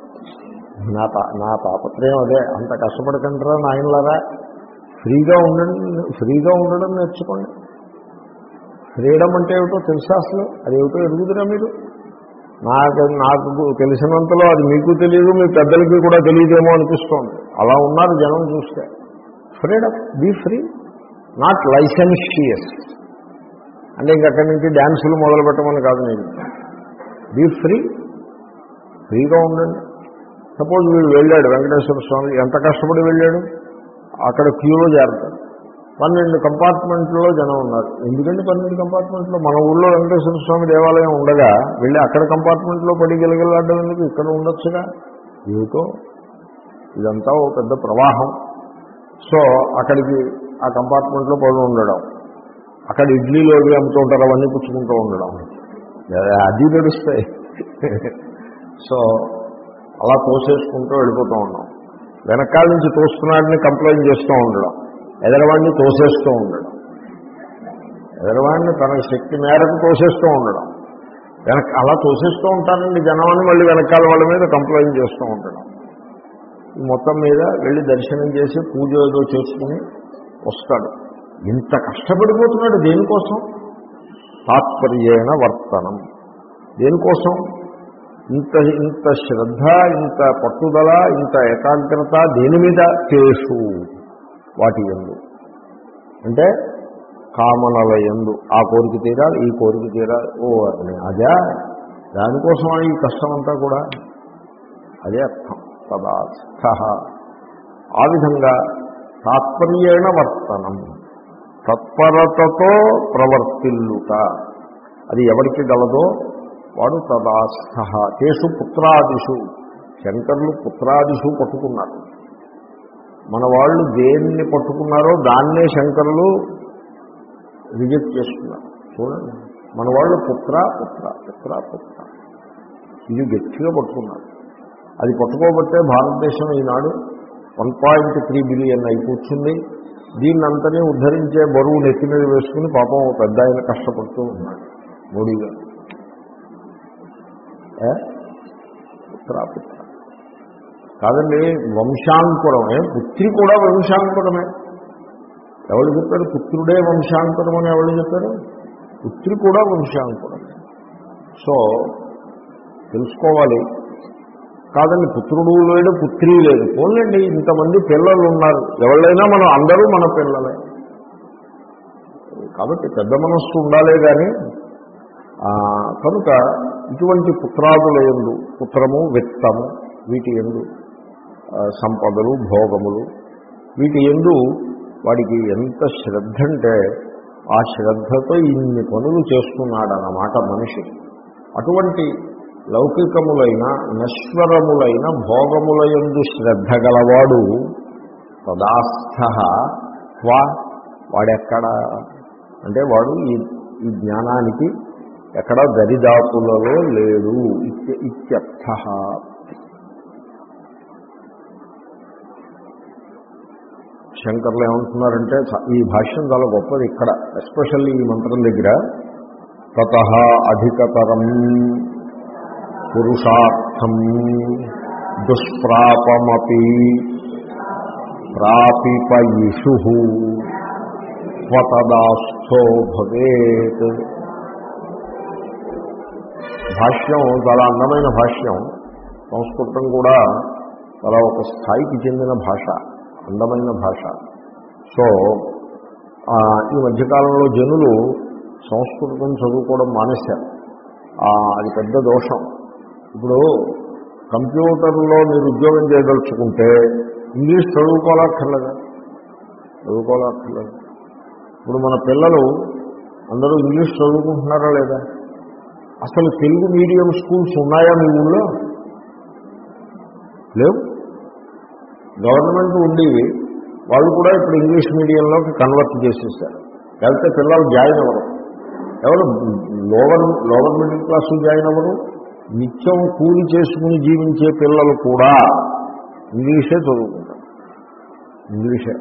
నా నా తాపత్రయం అదే. అంత కష్టపడకంటారా నాయనలారా? ఫ్రీగా ఉండండి, ఫ్రీగా ఉండడం నేర్చుకోండి. ఫ్రీడమ్ అంటే ఏమిటో తెలుసా? అసలు అదేమిటో ఎరుగుదురా మీరు? నాకు నాకు తెలిసినంతలో అది మీకు తెలియదు, మీ పెద్దలకి కూడా తెలియదేమో అనిపిస్తోంది. అలా ఉన్నారు జనం చూస్తే. Freedom, be free, not licentious అంటే ఇంకక్కడి నుంచి డ్యాన్సులు మొదలు పెట్టమని కాదు. నేను బీ ఫ్రీ, ఫ్రీగా ఉండండి. సపోజ్ వీడు వెళ్ళాడు, వెంకటేశ్వర స్వామి ఎంత కష్టపడి వెళ్ళాడు, అక్కడ క్యూలో చేరతాడు. పన్నెండు కంపార్ట్మెంట్లో జనం ఉన్నారు. ఎందుకంటే పన్నెండు కంపార్ట్మెంట్లో మన ఊళ్ళో వెంకటేశ్వర స్వామి దేవాలయం ఉండగా వెళ్ళి అక్కడ కంపార్ట్మెంట్లో పడి గిలగిలాడడం ఎందుకు? ఇక్కడ ఉండొచ్చుగా. ఏమిటో ఇదంతా ఓ పెద్ద ప్రవాహం. సో అక్కడికి ఆ కంపార్ట్మెంట్లో పడి ఉండడం, అక్కడ ఇడ్లీలో అమ్ముతూ ఉంటారు, అవన్నీ పుచ్చుకుంటూ ఉండడం, అది నడుస్తాయి. సో అలా తోసేసుకుంటూ వెళ్ళిపోతూ ఉన్నాం. వెనకాల నుంచి తోస్తున్నాడని కంప్లైంట్ చేస్తూ ఉండడం, ఎదరవాడిని తోసేస్తూ ఉండడం, ఎదరవాడిని తన శక్తి మేరకు తోసేస్తూ ఉండడం. వెనక అలా తోసేస్తూ ఉంటానండి జనాన్ని, మళ్ళీ వెనకాల వాళ్ళ మీద కంప్లైంట్ చేస్తూ ఉండడం. మొత్తం మీద వెళ్ళి దర్శనం చేసి పూజ ఏదో చేసుకుని వస్తాడు. ఇంత కష్టపడిపోతున్నాడు దేనికోసం? తాత్పర్యేణ వర్తనం. దేనికోసం? ఇంత ఇంత శ్రద్ధ, ఇంత పట్టుదల, ఇంత ఏకాగ్రత దేని మీద? కేసు, వాటి యందు, అంటే కామనల యందు. ఆ కోరిక తీరాలి, ఈ కోరిక తీరాలి. ఓ అదే, దానికోసం ఈ కష్టం అంతా కూడా అదే అర్థం. తదాస్థ. ఆ విధంగా తాత్పర్యేణ వర్తనం, తత్పరతతో ప్రవర్తిల్లుట, అది ఎవరికి గలదో వాడు తదాస్థ. కేసు పుత్రాదిషు, శంకరులు పుత్రాదిషు పట్టుకున్నారు. మన వాళ్ళు దేన్ని పట్టుకున్నారో దాన్నే శంకరులు రిజెక్ట్ చేస్తున్నారు. చూడండి, మన వాళ్ళు పుత్ర పుత్ర పుత్ర పుత్ర ఇది గట్టిగా పట్టుకున్నారు. అది పట్టుకోబట్టే భారతదేశం ఈనాడు వన్ పాయింట్ త్రీ బిలియన్ అయి కూర్చుంది. దీన్నంతనే ఉద్ధరించే బరువు నెత్తి మీద వేసుకుని పాపం పెద్ద ఆయన కష్టపడుతూ ఉన్నాడు మోడీ గారు. పుత్రాపుత్ర కాదండి, వంశాంకురమే. పుత్రి కూడా వంశాంకురమే. ఎవరు చెప్పారు? పుత్రుడే వంశాంకురం అని ఎవరు చెప్పారు? పుత్రి కూడా వంశాంకురమే. సో తెలుసుకోవాలి, కాదండి పుత్రుడు లేడు పుత్రి లేదు. పోన్లండి ఇంతమంది పిల్లలు ఉన్నారు, ఎవరైనా మనం అందరూ మన పిల్లలే. కాబట్టి పెద్ద మనస్సు ఉండాలే కానీ కనుక ఇటువంటి పుత్రాదుల యందు పుత్రము విత్తము వీటి యందు సంపదలు భోగములు వీటి యందు వాడికి ఎంత శ్రద్ధ అంటే ఆ శ్రద్ధతో ఇన్ని పనులు చేస్తున్నాడన్నమాట మనిషి. అటువంటి లౌకికములైన నశ్వరములైన భోగముల యందు శ్రద్ధ గలవాడు తదాస్థ వా వాడెక్కడ అంటే వాడు ఈ ఈ జ్ఞానానికి ఎక్కడ దరిదాపులలో లేడు ఇత్యర్థ. శంకర్లు ఏమంటున్నారంటే ఈ భాష్యం చాలా గొప్పది. ఇక్కడ ఎస్పెషల్లీ ఈ మంత్రం దగ్గర తతః అధికతరం పురుషార్థం దుష్ప్రాపమపి ప్రాపిపయిషు స్వతదాస్థో భవేత్. భాష్యం చాలా అందమైన భాష్యం. సంస్కృతం కూడా చాలా ఒక స్థాయికి చెందిన భాష, అందమైన భాష. సో ఈ మధ్యకాలంలో జనులు సంస్కృతం చదువుకోవడం మానేశారు. అది పెద్ద దోషం. ఇప్పుడు కంప్యూటర్లో మీరు ఉద్యోగం చేయదలుచుకుంటే ఇంగ్లీష్ చదువుకోవాలక్కర్లేదా? చదువుకోవాలక్కర్లేదు. ఇప్పుడు మన పిల్లలు అందరూ ఇంగ్లీష్ చదువుకుంటున్నారా లేదా? అసలు తెలుగు మీడియం స్కూల్స్ ఉన్నాయా మీ ఊళ్ళో? లేవు. గవర్నమెంట్ ఉండేవి, వాళ్ళు కూడా ఇప్పుడు ఇంగ్లీష్ మీడియంలోకి కన్వర్ట్ చేసేసారు. లేకపోతే పిల్లలు జాయిన్ అవ్వరు. ఎవరు lower lower middle class join అవ్వరు. నిత్యం కూలి చేసుకుని జీవించే పిల్లలు కూడా ఇంగ్లీషే చదువుకుంటారు. ఇంగ్లీషే.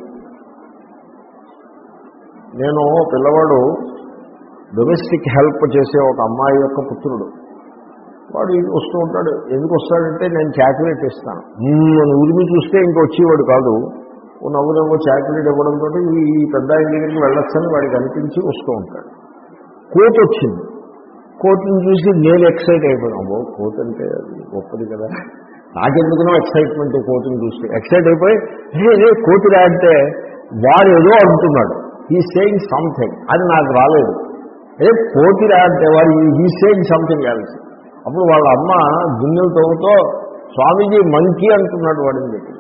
నేను పిల్లవాడు డొమెస్టిక్ హెల్ప్ చేసే ఒక అమ్మాయి యొక్క పుత్రుడు, వాడు వస్తూ ఉంటాడు. ఎందుకు వస్తాడంటే నేను చాక్లెట్ ఇస్తాను అని ఉరిమి చూస్తే ఇంక వచ్చేవాడు కాదు. ఓ నవ్వునవ్వు చాక్లెట్ ఇవ్వడంతో ఈ పెద్ద ఆయన దగ్గరికి వెళ్ళొచ్చని వాడికి అనిపించి వస్తూ ఉంటాడు. కోట్ వచ్చింది. కోట్ని చూసి నేను ఎక్సైట్ అయిపోయాను. ఓ కోట్ అంటే అది గొప్పది కదా, నాకెందుకునో ఎక్సైట్మెంట్ కోట్ని చూస్తే ఎక్సైట్ అయిపోయి రే కోటి రాంటే వాడు ఏదో అంటున్నాడు, ఈ సేయింగ్ సంథింగ్, అది నాకు రాలేదు. ఏ కోటి రాంటే వాడు ఈ సేయింగ్ సంథింగ్ ఎల్స్. అప్పుడు వాళ్ళ అమ్మ గిన్నెలు తవ్వుతో స్వామీజీ మంకీ అంటున్నాడు వాడిని చెప్పి.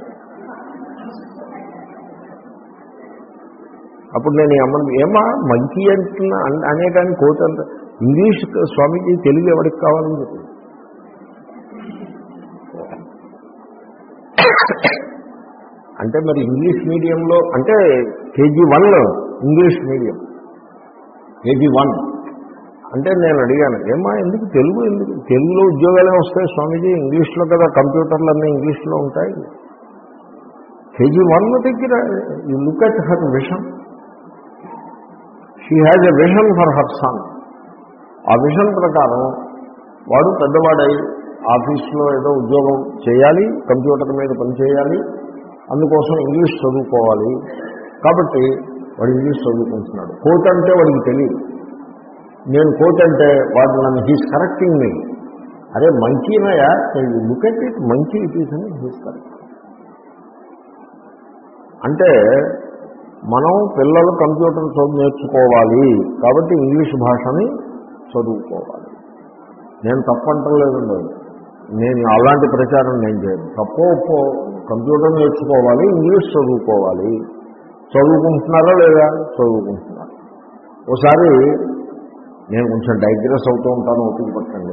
అప్పుడు నేను అమ్మ ఏమా మంకీ అంటున్నా అనే కానీ కోట్ అంత ఇంగ్లీష్ స్వామీజీ తెలుగు ఎవరికి కావాలని చెప్పి. అంటే మరి ఇంగ్లీష్ మీడియంలో అంటే KG one English medium KG one అంటే నేను అడిగాను ఏమా ఎందుకు తెలుగు ఎందుకు తెలుగులో ఉద్యోగాలే వస్తాయి స్వామీజీ, ఇంగ్లీష్లో కదా కంప్యూటర్లు అన్నీ ఇంగ్లీష్లో ఉంటాయి. కేజీ వన్ దగ్గర you look at her vision. She has a vision for her son. ఆ విషన్ ప్రకారం వాడు పెద్దవాడై ఆఫీస్లో ఏదో ఉద్యోగం చేయాలి, కంప్యూటర్ మీద పనిచేయాలి, అందుకోసం ఇంగ్లీష్ చదువుకోవాలి. కాబట్టి వాడు ఇంగ్లీష్ చదువుకుంటున్నాడు. కోట్ అంటే వాడికి తెలియదు. నేను కోట్ అంటే వాడు నన్ను హీస్ కరెక్టింగ్ మీ. అరే మంకీనయా look at it monkey it is అని హీస్ కరెక్ట్. అంటే మనం పిల్లలు కంప్యూటర్ చదువు నేర్చుకోవాలి కాబట్టి ఇంగ్లీష్ భాషని చదువుకోవాలి. నేను తప్పంటలేదండి, నేను అలాంటి ప్రచారం నేను చేయను. తప్పో ఒప్పో కంప్యూటర్ నేర్చుకోవాలి, ఇంగ్లీష్ చదువుకోవాలి. చదువుకుంటున్నారా లేదా? చదువుకుంటున్నారు. ఒకసారి నేను కొంచెం డైగ్రెస్ అవుతూ ఉంటాను, ఓపిక పట్టండి.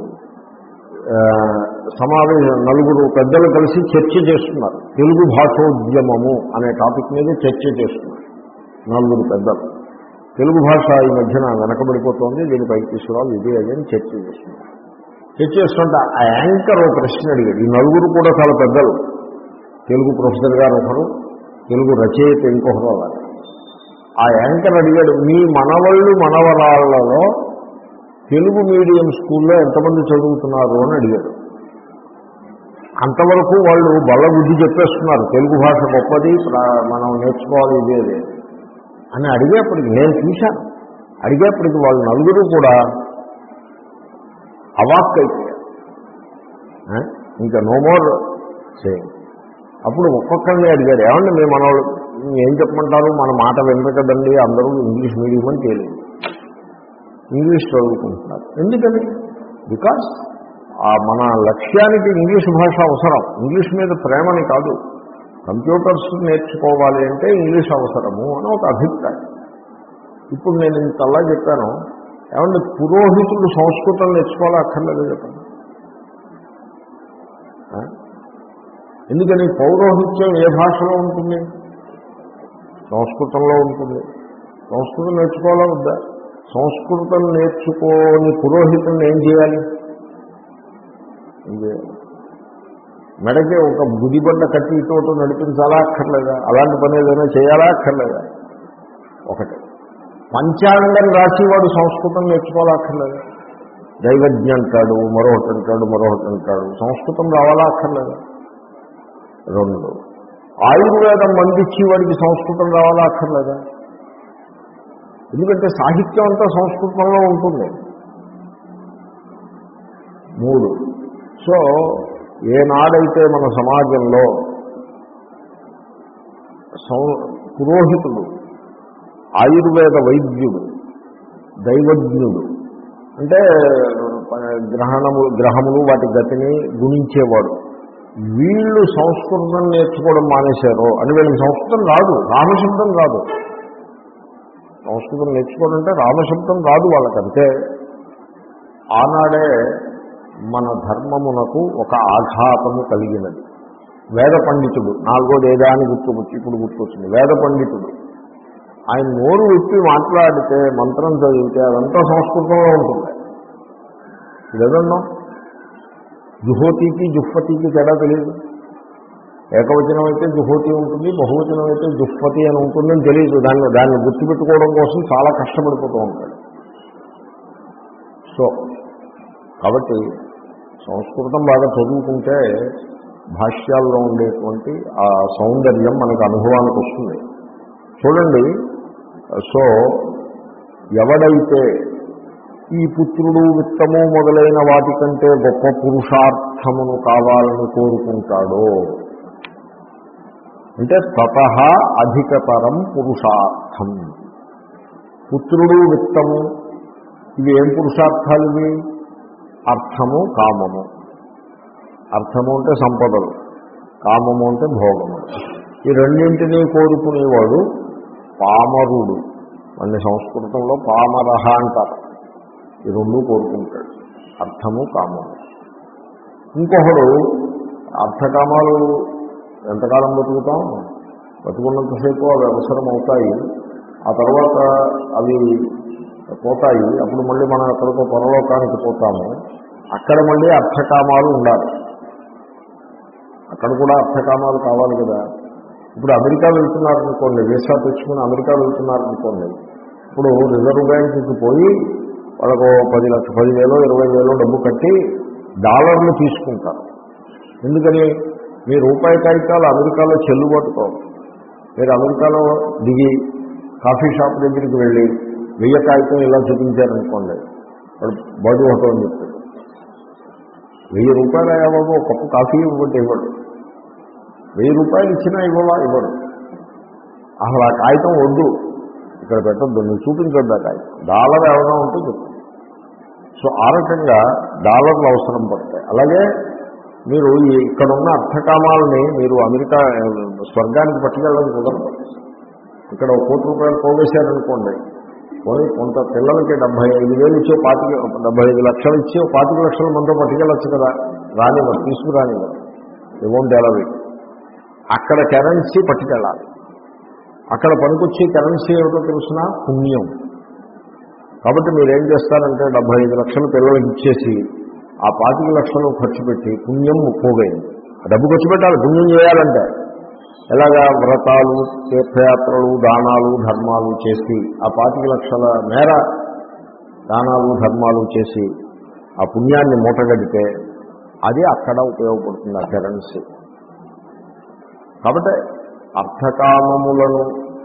సమావేశం నలుగురు పెద్దలు కలిసి చర్చ చేస్తున్నారు. తెలుగు భాషోద్యమము అనే టాపిక్ మీద చర్చ చేస్తున్నారు నలుగురు పెద్దలు. తెలుగు భాష ఈ మధ్యన వెనకబడిపోతుంది, దీని పైకి తీసుకురావాలి, ఇది అది అని చర్చ చేస్తున్నారు. చర్చ చేస్తుంటే ఆ యాంకర్ ఒక ప్రశ్న అడిగాడు. ఈ నలుగురు కూడా చాలా పెద్దలు, తెలుగు ప్రొఫెసర్ గారు ఒకరు, తెలుగు రచయిత ఇంకొకరు. అలాగే ఆ యాంకర్ అడిగాడు, మీ మనవళ్ళు మనవరాళ్లలో తెలుగు మీడియం స్కూల్లో ఎంతమంది చదువుతున్నారు అని అడిగాడు. అంతవరకు వాళ్ళు బల్ల బుద్ధి చెప్పేస్తున్నారు, తెలుగు భాష గొప్పది, మనం నేర్చుకోవాలి ఇదే అదే అని అడిగేప్పటికి నేను చూశాను. అడిగేప్పటికి వాళ్ళు నలుగురు కూడా అవాక్ అయిపోయారు. ఇంకా నో మోర్ సేమ్. అప్పుడు ఒక్కొక్కరిని అడిగారు, ఏమండి మేము మనవాళ్ళు ఏం చెప్పమంటారు, మన మాట వినరు కదండి, అందరూ ఇంగ్లీష్ మీడియం అని తేలింది. ఇంగ్లీష్ చదువుకుంటున్నారు. ఎందుకని? బికాస్ మన లక్ష్యానికి ఇంగ్లీష్ భాష అవసరం. ఇంగ్లీష్ మీద ప్రేమని కాదు, కంప్యూటర్స్ నేర్చుకోవాలి అంటే ఇంగ్లీష్ అవసరము అని ఒక అభిప్రాయం. ఇప్పుడు నేను ఇంతలా చెప్పాను, ఏమంటే పురోహితుడు సంస్కృతం నేర్చుకోవాలా అక్కర్లేదు చెప్పండి. ఎందుకని? పౌరోహిత్యం ఏ భాషలో ఉంటుంది? సంస్కృతంలో ఉంటుంది. సంస్కృతం నేర్చుకోవాలా వద్దా? సంస్కృతం నేర్చుకోని పురోహితుడిని ఏం చేయాలి? ఏం చేయాలి? మెడకే ఒక గుదిబండ కట్టి ఇటు నడిపించాలా అక్కర్లేదా? అలాంటి పని ఏదైనా చేయాలా అక్కర్లేదా? ఒకటి. పంచాంగం రాసేవాడు సంస్కృతం నేర్చుకోవాలా అక్కర్లేదా? దైవజ్ఞ అంటాడు, మరొకటి అంటాడు, మరొకటి అంటాడు, సంస్కృతం రావాలా అక్కర్లేదా? రెండు. ఆయుర్వేదం మందిచ్చి వాడికి సంస్కృతం రావాలా అక్కర్లేదా? ఎందుకంటే సాహిత్యం అంతా సంస్కృతంలో ఉంటుంది. మూడు. సో ఏనాడైతే మన సమాజంలో పురోహితుడు, ఆయుర్వేద వైద్యుడు, దైవజ్ఞుడు అంటే గ్రహణము గ్రహములు వాటి గతిని గుణించేవాడు, వీళ్ళు సంస్కృతం నేర్చుకోవడం మానేశారో అని వీళ్ళకి సంస్కృతం రాదు, రామశబ్దం రాదు. సంస్కృతం నేర్చుకోవడం అంటే రామశబ్దం రాదు వాళ్ళకంటే. ఆనాడే మన ధర్మమునకు ఒక ఆఘాతము కలిగినది. వేద పండితుడు, నాలుగోది ఏదా అని గుర్తుకొచ్చి ఇప్పుడు గుర్తుకొచ్చింది, వేద పండితుడు ఆయన నోరు విప్పి మాట్లాడితే, మంత్రం చదివితే అదంతా సంస్కృతంలో ఉంటుంది. ఇదేదన్నా జుహోతికి జుహ్ఫతికి తేడా తెలియదు. ఏకవచనం అయితే జుహోతి ఉంటుంది, బహువచనం అయితే జుహ్ఫతి అని ఉంటుందని తెలియదు. దాన్ని దాన్ని గుర్తుపెట్టుకోవడం కోసం చాలా కష్టపడిపోతూ ఉంటాడు. సో కాబట్టి సంస్కృతం బాగా చదువుకుంటే భాష్యాల్లో ఉండేటువంటి ఆ సౌందర్యం మనకు అనుభవానికి వస్తుంది. చూడండి, సో ఎవడైతే ఈ పుత్రుడు విత్తము మొదలైన వాటికంటే గొప్ప పురుషార్థమును కావాలని కోరుకుంటాడో, అంటే తతః అధికతరం పురుషార్థం. పుత్రుడు విత్తము ఇవి ఏం పురుషార్థాలు? ఇవి అర్థము కామము. అర్థము అంటే సంపదలు, కామము అంటే భోగము. ఈ రెండింటినీ కోరుకునేవాడు పామరుడు. మన సంస్కృతంలో పామరహ అంటారు. ఈ రెండు కోరుకుంటాడు, అర్థము కామము. ఇంకొకడు అర్థకామాలు ఎంతకాలం బతుకుతాం, బతుకున్నంతసేపు అవి అవసరం అవుతాయి, ఆ తర్వాత అవి పోతాయి. అప్పుడు మళ్ళీ మనం ఎక్కడికో పరలోకానికి పోతాము. అక్కడ మళ్ళీ అర్థకామాలు ఉండాలి, అక్కడ కూడా అర్థకామాలు కావాలి కదా. ఇప్పుడు అమెరికా వెళ్తున్నారనుకోండి, వీసా తెచ్చుకుని అమెరికా వెళ్తున్నారనుకోండి, ఇప్పుడు రిజర్వ్ బ్యాంకుకి పోయి వాళ్ళకు పది లక్ష పదివేలు ఇరవై వేలు డబ్బు కట్టి డాలర్లు తీసుకుంటారు. ఎందుకని? మీ రూపాయి కాగితాలు అమెరికాలో చెల్లుబాటు కావు. మీరు అమెరికాలో దిగి కాఫీ షాప్ దగ్గరికి వెళ్ళి వెయ్యి కాగితం ఇలా చూపించారనుకోండి, వాడు బాడీ ఒకటో అని చెప్తాడు. వెయ్యి రూపాయలు అయ్యాబాబు ఒక కప్పు కాఫీ ఇవ్వబట్టి ఇవ్వడు. వెయ్యి రూపాయలు ఇచ్చినా ఇవ్వవా? ఇవ్వడు. అసలు ఆ కాగితం వద్దు, ఇక్కడ పెట్టద్దు, నువ్వు చూపించొద్దు ఆ కాగితం. డాలర్ ఏమైనా ఉంటే చెప్పు. సో ఆ రకంగా డాలర్లు అవసరం పడతాయి. అలాగే మీరు ఇక్కడ ఉన్న అర్థకామాలని మీరు అమెరికా స్వర్గానికి పట్టుకెళ్ళడం కుదరదు. ఇక్కడ ఒక కోటి రూపాయలు పోగేశారనుకోండి, పోయి కొంత పిల్లలకి డెబ్బై ఐదు వేలు ఇచ్చి పాతిక డెబ్బై ఐదు లక్షలు ఇచ్చి పాతిక లక్షల మందితో పట్టుకెళ్ళచ్చు కదా. రానివ్వరు, తీసుకురానివ్వరు, ఇవ్వండి ఎలా పెట్టి. అక్కడ కరెన్సీ పట్టుకెళ్ళాలి. అక్కడ పనికొచ్చే కరెన్సీ ఏమిటో తెలుసిన పుణ్యం. కాబట్టి మీరేం చేస్తారంటే డెబ్బై ఐదు లక్షలు పిల్లలకి ఇచ్చేసి ఆ పాతిక లక్షలు ఖర్చు పెట్టి పుణ్యం పోగైంది. ఆ డబ్బు ఖర్చు పెట్టాలి, పుణ్యం చేయాలంటే. ఎలాగా? వ్రతాలు, తీర్థయాత్రలు, దానాలు, ధర్మాలు చేసి ఆ పాతిక లక్షల మేర దానాలు ధర్మాలు చేసి ఆ పుణ్యాన్ని మూటగడితే అది అక్కడ ఉపయోగపడుతుంది ఆ కరెన్సీ. కాబట్టి అర్థకామములను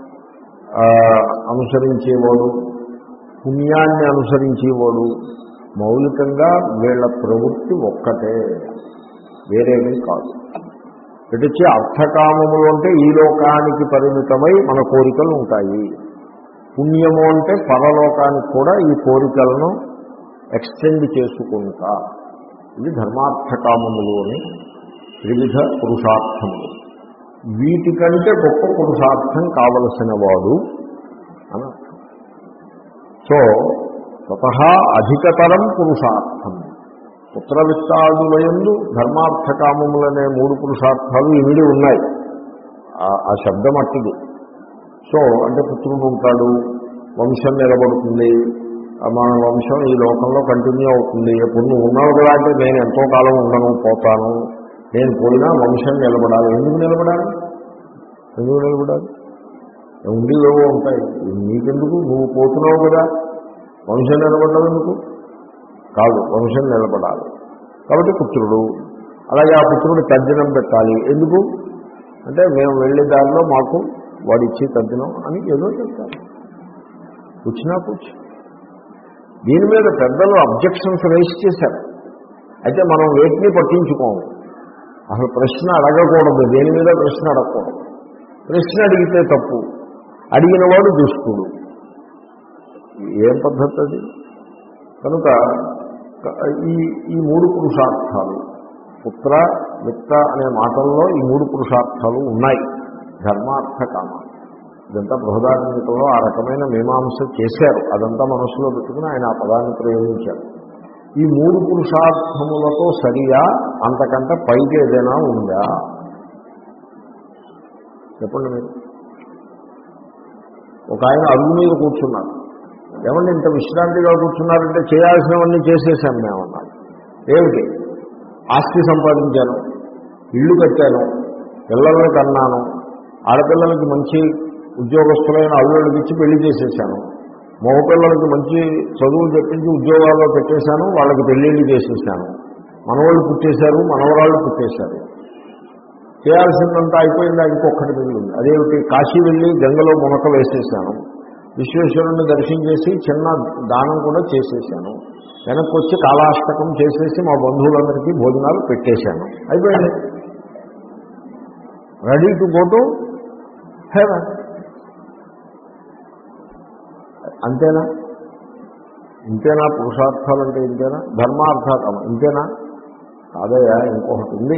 అనుసరించేవాడు, పుణ్యాన్ని అనుసరించేవాడు మౌలికంగా వీళ్ళ ప్రవృత్తి ఒక్కటే, వేరేమీ కాదు. ఇటొచ్చి అర్థకామములు అంటే ఈ లోకానికి పరిమితమై మన కోరికలు ఉంటాయి. పుణ్యము అంటే పరలోకానికి కూడా ఈ కోరికలను ఎక్స్టెండ్ చేసుకుంటా. ఇది ధర్మార్థకామములు అని త్రివిధ పురుషార్థములు. వీటికంటే గొప్ప పురుషార్థం కావలసిన వాడు అని అర్థం. సో తతహా అధికతరం పురుషార్థం పుత్ర విత్తాదులయందు ధర్మార్థకామములనే మూడు పురుషార్థాలు ఇమిడి ఉన్నాయి. ఆ శబ్దం అట్టిది. సో అంటే పుత్రుడు ఉంటాడు, వంశం నిలబడుతుంది, మన వంశం ఈ లోకంలో కంటిన్యూ అవుతుంది. ఎప్పుడు నువ్వు ఉన్నావు కదా అంటే నేను ఎంతో కాలం ఉండను, పోతాను, నేను పోయినా వంశం నిలబడాలి. ఎందుకు నిలబడాలి? ఎందుకు నిలబడాలి? ఉండి ఏవో ఉంటాయి, నీకెందుకు? నువ్వు పోతున్నావు కదా, వంశం నిలబడ్డం ఎందుకు? కాదు, వంశం నిలబడాలి కాబట్టి పుత్రుడు. అలాగే ఆ పుత్రుడు తర్జనం పెట్టాలి. ఎందుకు అంటే మేము వెళ్ళే దారిలో మాకు వాడు ఇచ్చి తర్జనం అని ఏదో చెప్తారు. కూర్చున్నా కూర్చు. దీని మీద పెద్దలు అబ్జెక్షన్స్ రైజ్ చేశారు. అయితే మనం వేటిని పట్టించుకోము. అసలు ప్రశ్న అడగకూడదు, దేని మీద ప్రశ్న అడగకూడదు. ప్రశ్న అడిగితే తప్పు, అడిగిన వాడు దుష్టుడు. ఏం పద్ధతి అది? కనుక ఈ ఈ మూడు పురుషార్థాలు పుత్ర విత్త అనే మాటల్లో ఈ మూడు పురుషార్థాలు ఉన్నాయి. ధర్మార్థ కామ. ఇదంతా బృహదారణ్యకంలో ఆ రకమైన మీమాంస చేశారు. అదంతా మనస్సులో పెట్టుకుని ఆయన ఆ పదాన్ని ప్రయోగించారు. ఈ మూడు పురుషార్థములతో సరియా అంతకంటే పైకి ఏదైనా ఉందా చెప్పండి మీరు. ఒక ఆయన అరుగు మీద కూర్చున్నారు. ఏమంటే ఇంత విశ్రాంతిగా కూర్చున్నారంటే చేయాల్సినవన్నీ చేసేసాను మేమన్నాను. ఏమిటి? ఆస్తి సంపాదించాను, ఇల్లు కట్టాను, పిల్లల్ని కన్నాను, ఆడపిల్లలకి మంచి ఉద్యోగస్తులైన అల్లుళ్ళకి ఇచ్చి పెళ్లి చేసేసాను, మగపిల్లలకి మంచి చదువులు చెప్పించి ఉద్యోగాల్లో పెట్టేశాను, వాళ్ళకి పెళ్ళిళ్ళు చేసేసాను, మనవాళ్ళు పుట్టేశారు, మనవరాళ్ళు పుట్టేశారు. చేయాల్సిందంతా అయిపోయిందా? ఇంకొకటి మిగిలింది. అదేమిటి? కాశీ వెళ్ళి గంగలో మునక వేసేసాను, విశ్వేశ్వరుణ్ణి దర్శించేసి చిన్న దానం కూడా చేసేసాను, వెనక్కి వచ్చి కాలాష్టకం చేసేసి మా బంధువులందరికీ భోజనాలు పెట్టేశాను. అయిపోయింది. Ready to go to heaven. అంతేనా? ఇంతేనా పురుషార్థాలు అంటే? ఇంతేనా ధర్మార్థాలు? ఇంతేనా? కాదయ్యా, ఇంకొకటి ఉంది,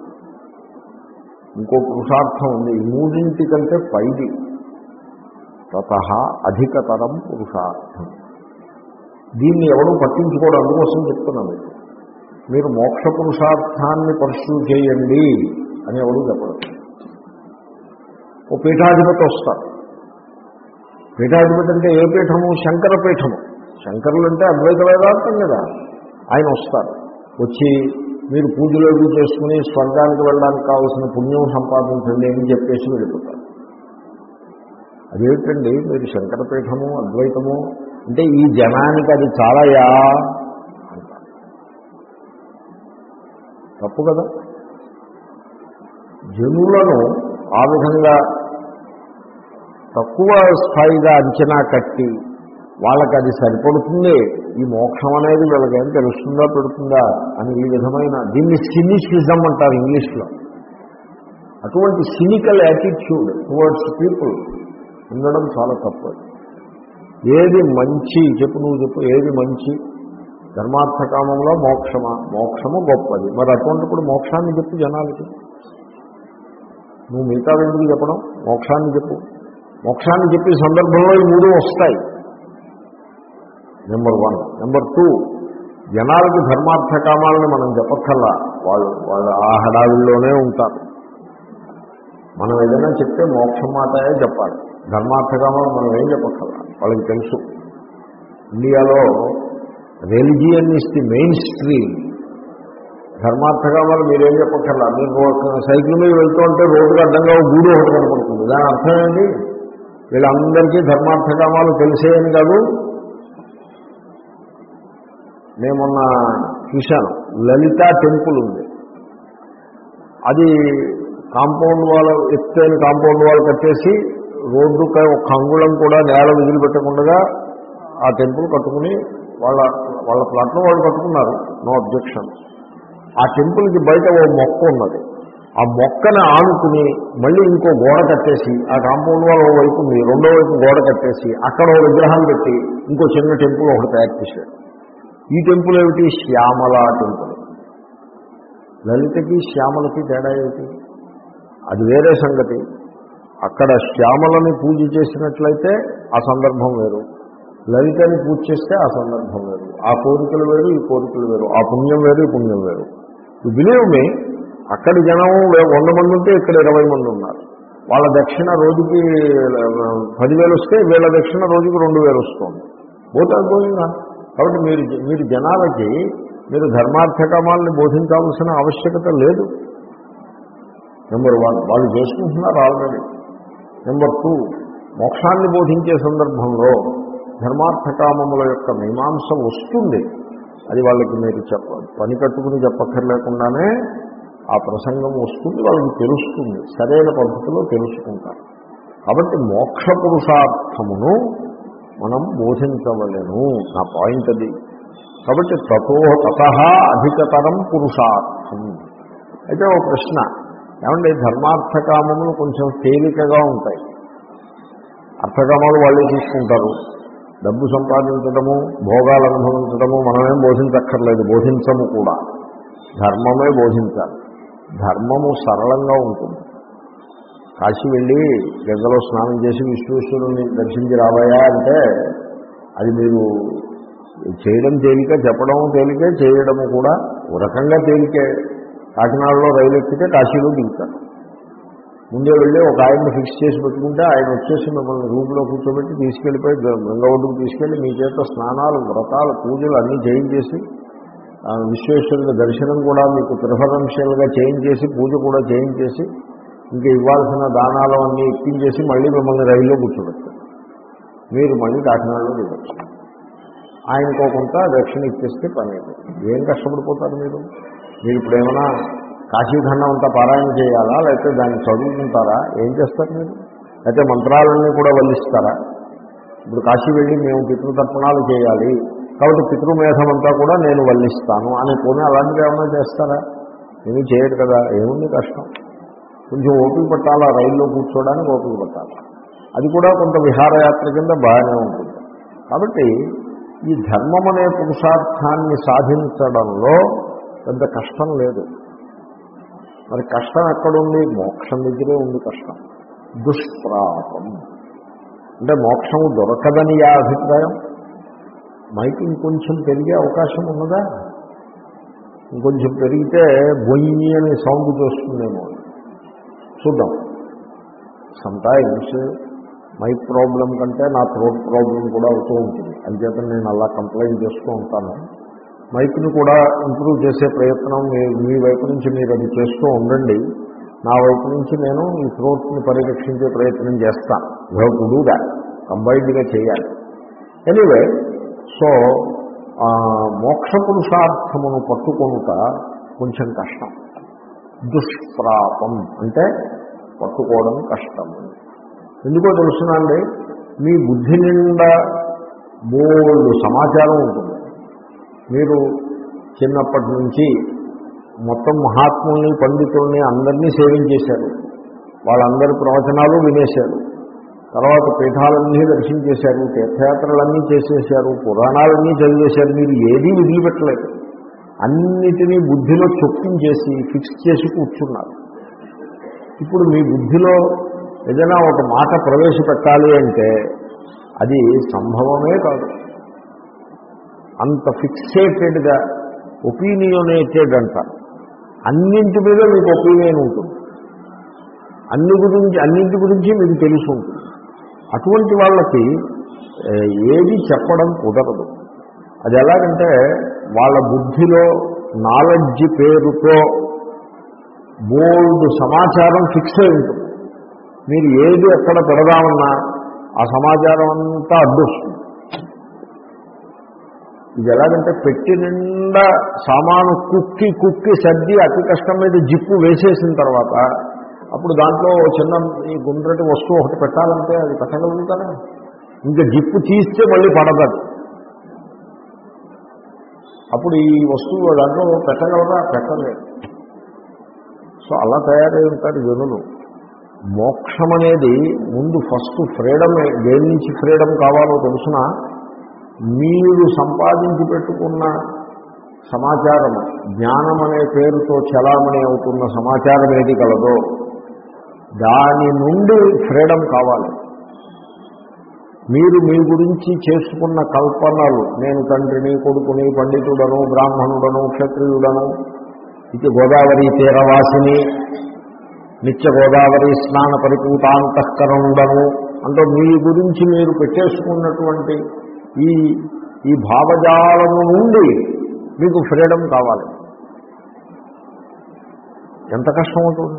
ఇంకో పురుషార్థం ఉంది. ఈ మూడింటి కంటే పైది. తతః అధికతరం పురుషార్థం. దీన్ని ఎవడూ పట్టించుకోవడం. అందుకోసం చెప్తున్నాను, మీరు మోక్ష పురుషార్థాన్ని పర్సూ చేయండి అని ఎవడూ చెప్పడం. ఓ పీఠాధిపతి వస్తారు. పీఠాధిపతి అంటే ఏ పీఠము? శంకర పీఠము. శంకరులు అంటే అద్వైత వేదాంతం కదా. ఆయన వస్తారు. వచ్చి మీరు పూజలు అవి చేసుకుని స్వర్గానికి వెళ్ళడానికి కావాల్సిన పుణ్యం సంపాదించండి అని చెప్పేసి వెళ్ళిపోతారు. అదేమిటండి మీరు శంకరపీఠము అద్వైతము అంటే ఈ జనానికి అది చాలాయా అంటారు. తప్పు కదా. జనులను ఆ విధంగా తక్కువ స్థాయిగా అంచనా కట్టి వాళ్ళకి అది సరిపడుతుంది, ఈ మోక్షం అనేది వీళ్ళకేం తెలుస్తుందా పెడుతుందా అని ఈ విధమైన, దీన్ని సినిసిజం అంటారు ఇంగ్లీష్లో. అటువంటి సినికల్ యాటిట్యూడ్ టువర్డ్స్ పీపుల్ ఉండడం చాలా తప్పు. ఏది మంచి చెప్పు, నువ్వు చెప్పు, ఏది మంచి? ధర్మార్థకామంలో మోక్షమా? మోక్షము గొప్పది. మరి అటువంటిప్పుడు మోక్షాన్ని చెప్పు జనాలకి. నువ్వు మిగతా ఎందుకు చెప్పడం? మోక్షాన్ని చెప్పు. మోక్షాన్ని చెప్పే సందర్భంలో ఈ మూడు వస్తాయి. Number one. నెంబర్ టూ, జనాలకి ధర్మార్థకామాలని మనం చెప్పక్కర్లా, వాళ్ళు వాళ్ళు ఆ హడావిల్లోనే ఉంటారు. మనం ఏదైనా చెప్తే మోక్షం మాటయే చెప్పాలి, ధర్మార్థకామాలు మనం ఏం చెప్పక్కర్లా, వాళ్ళకి తెలుసు. ఇండియాలో religion is the mainstream. ధర్మార్థకామాలు మీరేం చెప్పక్కర్లా. మీరు సైకిల్ మీద వెళ్తూ ఉంటే రోడ్డుకు అడ్డంగా గూడు ఒకటి కనపడుతుంది. దాని అర్థం ఏంటి? వీళ్ళందరికీ ధర్మార్థకామాలు తెలిసేయని కాదు. నేను మొన్న చూశాను, లలిత టెంపుల్ ఉంది. అది కాంపౌండ్ వాళ్ళు, ఎత్తైన కాంపౌండ్ వాళ్ళు కట్టేసి రోడ్డుపై ఒక అంగుళం కూడా నేల వదిలిపెట్టకుండా ఆ టెంపుల్ కట్టుకుని వాళ్ళ వాళ్ళ ప్లాట్లో వాళ్ళు కట్టుకున్నారు. No objection. ఆ టెంపుల్కి బయట ఓ మొక్క ఉన్నది. ఆ మొక్కని ఆనుకుని మళ్ళీ ఇంకో గోడ కట్టేసి ఆ కాంపౌండ్ వాళ్ళ వైపు ఉంది, రెండో వైపు గోడ కట్టేసి అక్కడ ఒక విగ్రహం పెట్టి ఇంకో చిన్న టెంపుల్ ఒకటి తయారు చేశాడు. ఈ టెంపుల్ ఏమిటి? శ్యామల టెంపుల్. లలితకి శ్యామలకి తేడా ఏమిటి? అది వేరే సంగతి. అక్కడ శ్యామలని పూజ చేసినట్లయితే ఆ సందర్భం వేరు, లలితని పూజ చేస్తే ఆ సందర్భం వేరు. ఆ కోరికలు వేరు, ఈ కోరికలు వేరు. ఆ పుణ్యం వేరు, ఈ పుణ్యం వేరు. యు బిలీవ్ మీ, అక్కడి జనం వంద మంది ఉంటే ఇక్కడ ఇరవై మంది ఉన్నారు. వాళ్ళ దక్షిణ రోజుకి పదివేలు వస్తే వీళ్ళ దక్షిణ రోజుకి రెండు వేలు వస్తుంది. Both are going on. కాబట్టి మీరు మీరు జనాలకి మీరు ధర్మార్థకామాలని బోధించాల్సిన ఆవశ్యకత లేదు. నెంబర్ వన్, వాళ్ళు చేసుకుంటున్నారు ఆల్రెడీ. నెంబర్ టూ, మోక్షాన్ని బోధించే సందర్భంలో ధర్మార్థకామముల యొక్క మీమాంస వస్తుంది. అది వాళ్ళకి మీరు చెప్ప పని కట్టుకుని చెప్పక్కర్లేకుండానే ఆ ప్రసంగం వస్తుంది, వాళ్ళకి తెలుస్తుంది, సరైన పద్ధతిలో తెలుసుకుంటారు. కాబట్టి మోక్ష పురుషార్థమును మనం బోధించవలెను. నా పాయింట్ అది. కాబట్టి తతో తతః అధికతరం పురుషార్థం. అయితే ఒక ప్రశ్న, ఏమంటే ధర్మార్థకామములు కొంచెం తేలికగా ఉంటాయి. అర్థకామాలు వాళ్ళే తీసుకుంటారు. డబ్బు సంపాదించడము, భోగాలు అనుభవించడము మనమేం బోధించక్కర్లేదు, బోధించము కూడా. ధర్మమే బోధించాలి. ధర్మము సరళంగా ఉంటుంది. కాశీ వెళ్ళి గంగలో స్నానం చేసి విశ్వేశ్వరుని దర్శించి రాబోయా అంటే అది మీరు చేయడం తేలిక, చెప్పడం తేలికే, చేయడము కూడా ఒక రకంగా తేలికే. కాకినాడలో రైలు ఎక్కితే కాశీలో దిగుతారు. ముందే వెళ్ళి ఒక ఆయన్ని ఫిక్స్ చేసి పెట్టుకుంటే ఆయన వచ్చేసి మిమ్మల్ని రూమ్లో కూర్చోబెట్టి తీసుకెళ్ళిపోయి గంగ ఒడ్డుకు తీసుకెళ్ళి మీ చేత స్నానాలు, వ్రతాలు, పూజలు అన్నీ చేయించేసి విశ్వేశ్వరుని దర్శనం కూడా మీకు ప్రిఫరెన్షియల్గా చేయించేసి పూజ కూడా చేయించేసి ఇంకా ఇవ్వాల్సిన దానాలు అన్నీ ఇప్పించేసి మళ్ళీ మిమ్మల్ని రైల్లో కూర్చోబెట్టారు. మీరు మళ్ళీ కాకినాడలో దిగచ్చు. ఆయనకో కొంత దక్షిణ ఇచ్చేస్తే పని అయిపోతుంది. ఏం కష్టపడిపోతారు మీరు? మీరు ఇప్పుడు ఏమైనా కాశీఖండం అంతా పారాయణ చేయాలా, లేకపోతే దాన్ని చదువుకుంటారా? ఏం చేస్తారు మీరు? అయితే మంత్రాలన్నీ కూడా వల్లిస్తారా? ఇప్పుడు కాశీ వెళ్ళి మేము పితృతర్పణాలు చేయాలి కాబట్టి పితృమేధం అంతా కూడా నేను వల్లిస్తాను అని పోనీ అలాంటివి ఏమైనా చేస్తారా? ఏమీ చేయరు కదా. ఏముంది కష్టం? కొంచెం ఓపిక పట్టాలా, రైల్లో కూర్చోవడానికి ఓపిక పట్టాలి. అది కూడా కొంత విహారయాత్ర కింద బాగానే ఉంటుంది. కాబట్టి ఈ ధర్మం అనే పురుషార్థాన్ని సాధించడంలో పెద్ద కష్టం లేదు. మరి కష్టం ఎక్కడుంది? మోక్షం దగ్గరే ఉంది కష్టం. దుష్ప్రాపం అంటే మోక్షము దొరకదని ఆ అభిప్రాయం. మైక్ ఇంకొంచెం పెరిగే అవకాశం ఉన్నదా? ఇంకొంచెం పెరిగితే బొయ్యి అని సౌండ్ చూస్తుందేమో చూద్దాం. సమ్టైమ్స్ మైక్ ప్రాబ్లం కంటే నా థ్రోట్ ప్రాబ్లం కూడా అవుతూ ఉంటుంది. అంచేత నేను అలా కంప్లైంట్ చేస్తూ ఉంటాను. మైక్ని కూడా ఇంప్రూవ్ చేసే ప్రయత్నం మీ మీ వైపు నుంచి మీరు అది చేస్తూ ఉండండి. నా వైపు నుంచి నేను ఈ థ్రోట్ని పరిరక్షించే ప్రయత్నం చేస్తాను. You have to do that, కంబైన్డ్గా చేయాలి. ఎనీవే, సో మోక్ష పురుషార్థమును పట్టుకొనుట కొంచెం కష్టం. దుష్ప్రాపం అంటే పట్టుకోవడం కష్టము. ఎందుకో తెలుసునండి, మీ బుద్ధి నిండా బోల్డు సమాచారం ఉంటుంది. మీరు చిన్నప్పటి నుంచి మొత్తం మహాత్ముల్ని, పండితుల్ని అందరినీ సేవించేశారు. వాళ్ళందరి ప్రవచనాలు వినేశారు. తర్వాత పీఠాలన్నీ దర్శించేశారు, తీర్థయాత్రలన్నీ చేసేశారు, పురాణాలన్నీ చదివేశారు. మీరు ఏదీ వదిలిపెట్టలేదు. అన్నిటినీ బుద్ధిలో చొప్పించేసి ఫిక్స్ చేసి కూర్చున్నారు. ఇప్పుడు మీ బుద్ధిలో ఏదైనా ఒక మాట ప్రవేశపెట్టాలి అంటే అది సంభవమే కాదు. అంత ఫిక్సేటెడ్గా ఒపీనియనేటెడ్ అంటారు. అన్నింటి మీద మీకు ఒపీనియన్ ఉంటుంది. అన్ని గురించి అన్నింటి గురించి మీకు తెలిసి ఉంటుంది. అటువంటి వాళ్ళకి ఏది చెప్పడం కుదరదు. అది ఎలాగంటే వాళ్ళ బుద్ధిలో నాలెడ్జ్ పేరుతో బోల్డ్ సమాచారం ఫిక్స్ అయి ఉంటుంది. మీరు ఏది ఎక్కడ పెడదామన్నా ఆ సమాచారం అంతా అడ్డొస్తుంది. ఇది ఎలాగంటే పెట్టి నిండా సామాను కుక్కి కుక్కి సర్ది అతి కష్టం మీద జిప్పు వేసేసిన తర్వాత అప్పుడు దాంట్లో చిన్న ఈ గుండ్రటి వస్తువు ఒకటి పెట్టాలంటే అది పెట్టగలుగుతారా? ఇంకా జిప్పు తీస్తే మళ్ళీ పడదు. అప్పుడు ఈ వస్తువు దాంట్లో పెట్టగలరా? పెట్టలేదు. సో అలా తయారై ఉంటారు జనులు. మోక్షం అనేది ముందు ఫస్ట్ ఫ్రీడమ్. దేని నుంచి ఫ్రీడమ్ కావాలో తెలుసిన, మీరు సంపాదించి పెట్టుకున్న సమాచారం, జ్ఞానం అనే పేరుతో చలామణి అవుతున్న సమాచారం ఏది కలదో దాని నుండి ఫ్రీడమ్ కావాలి. మీరు మీ గురించి చేసుకున్న కల్పనలు, నేను తండ్రిని, కొడుకుని, పండితుడను, బ్రాహ్మణుడను, క్షత్రియుడను, ఇది గోదావరి తీరవాసిని, నిత్య గోదావరి స్నాన పరిపూతాంతఃకరణుడను అంటూ మీ గురించి మీరు పెట్టేసుకున్నటువంటి ఈ ఈ భావజాలము నుండి మీకు ఫ్రీడమ్ కావాలి. ఎంత కష్టం అవుతుంది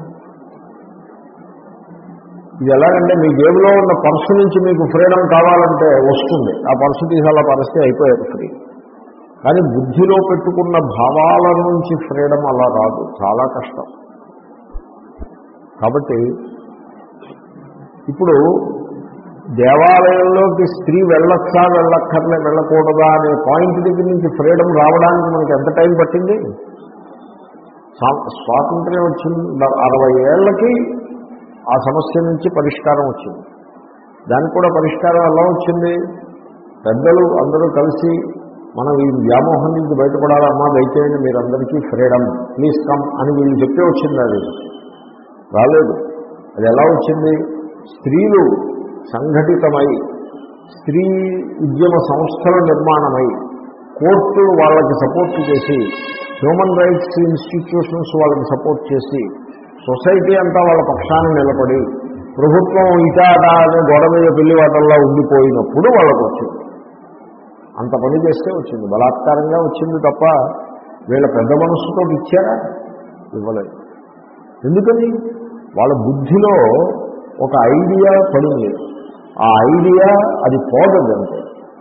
ఇది. ఎలాగంటే మీ జేబులో ఉన్న పర్సు నుంచి మీకు ఫ్రీడమ్ కావాలంటే వస్తుంది, ఆ పర్సు తీసి అలా పరిస్థితి అయిపోయారు ఫ్రీ. కానీ బుద్ధిలో పెట్టుకున్న భావాల నుంచి ఫ్రీడమ్ అలా రాదు, చాలా కష్టం. కాబట్టి ఇప్పుడు దేవాలయంలోకి స్త్రీ వెళ్ళొచ్చా వెళ్ళక్కర్లే వెళ్ళకూడదా అనే పాయింట్ దగ్గర నుంచి ఫ్రీడమ్ రావడానికి మనకి ఎంత టైం పట్టింది? స్వాతంత్ర్యం వచ్చింది అరవై ఏళ్ళకి ఆ సమస్య నుంచి పరిష్కారం వచ్చింది. దానికి కూడా పరిష్కారం ఎలా వచ్చింది? పెద్దలు అందరూ కలిసి మనం ఈ వ్యామోహం నుంచి బయటపడాలమ్మా, దయచేయండి మీరందరికీ ఫ్రీడమ్, ప్లీజ్ కమ్ అని వీళ్ళు చెప్తే వచ్చింది. అది రాలేదు. అది ఎలా వచ్చింది? స్త్రీలు సంఘటితమై, స్త్రీ ఉద్యమ సంస్థల నిర్మాణమై, కోర్టులు వాళ్ళకి సపోర్ట్ చేసి, హ్యూమన్ రైట్స్ ఇన్స్టిట్యూషన్స్ వాళ్ళకి సపోర్ట్ చేసి, సొసైటీ అంతా వాళ్ళ పక్షాన్ని నిలబడి, ప్రభుత్వం ఇటాటా అనే గోడ మీద పెళ్లివాటల్లా ఉండిపోయినప్పుడు వాళ్ళకు వచ్చింది. అంత పని చేస్తే వచ్చింది. బలాత్కారంగా వచ్చింది తప్ప వీళ్ళ పెద్ద మనస్సుతో ఇచ్చారా? ఇవ్వలేదు. ఎందుకని? వాళ్ళ బుద్ధిలో ఒక ఐడియా పడింది. ఆ ఐడియా అది పోదంటే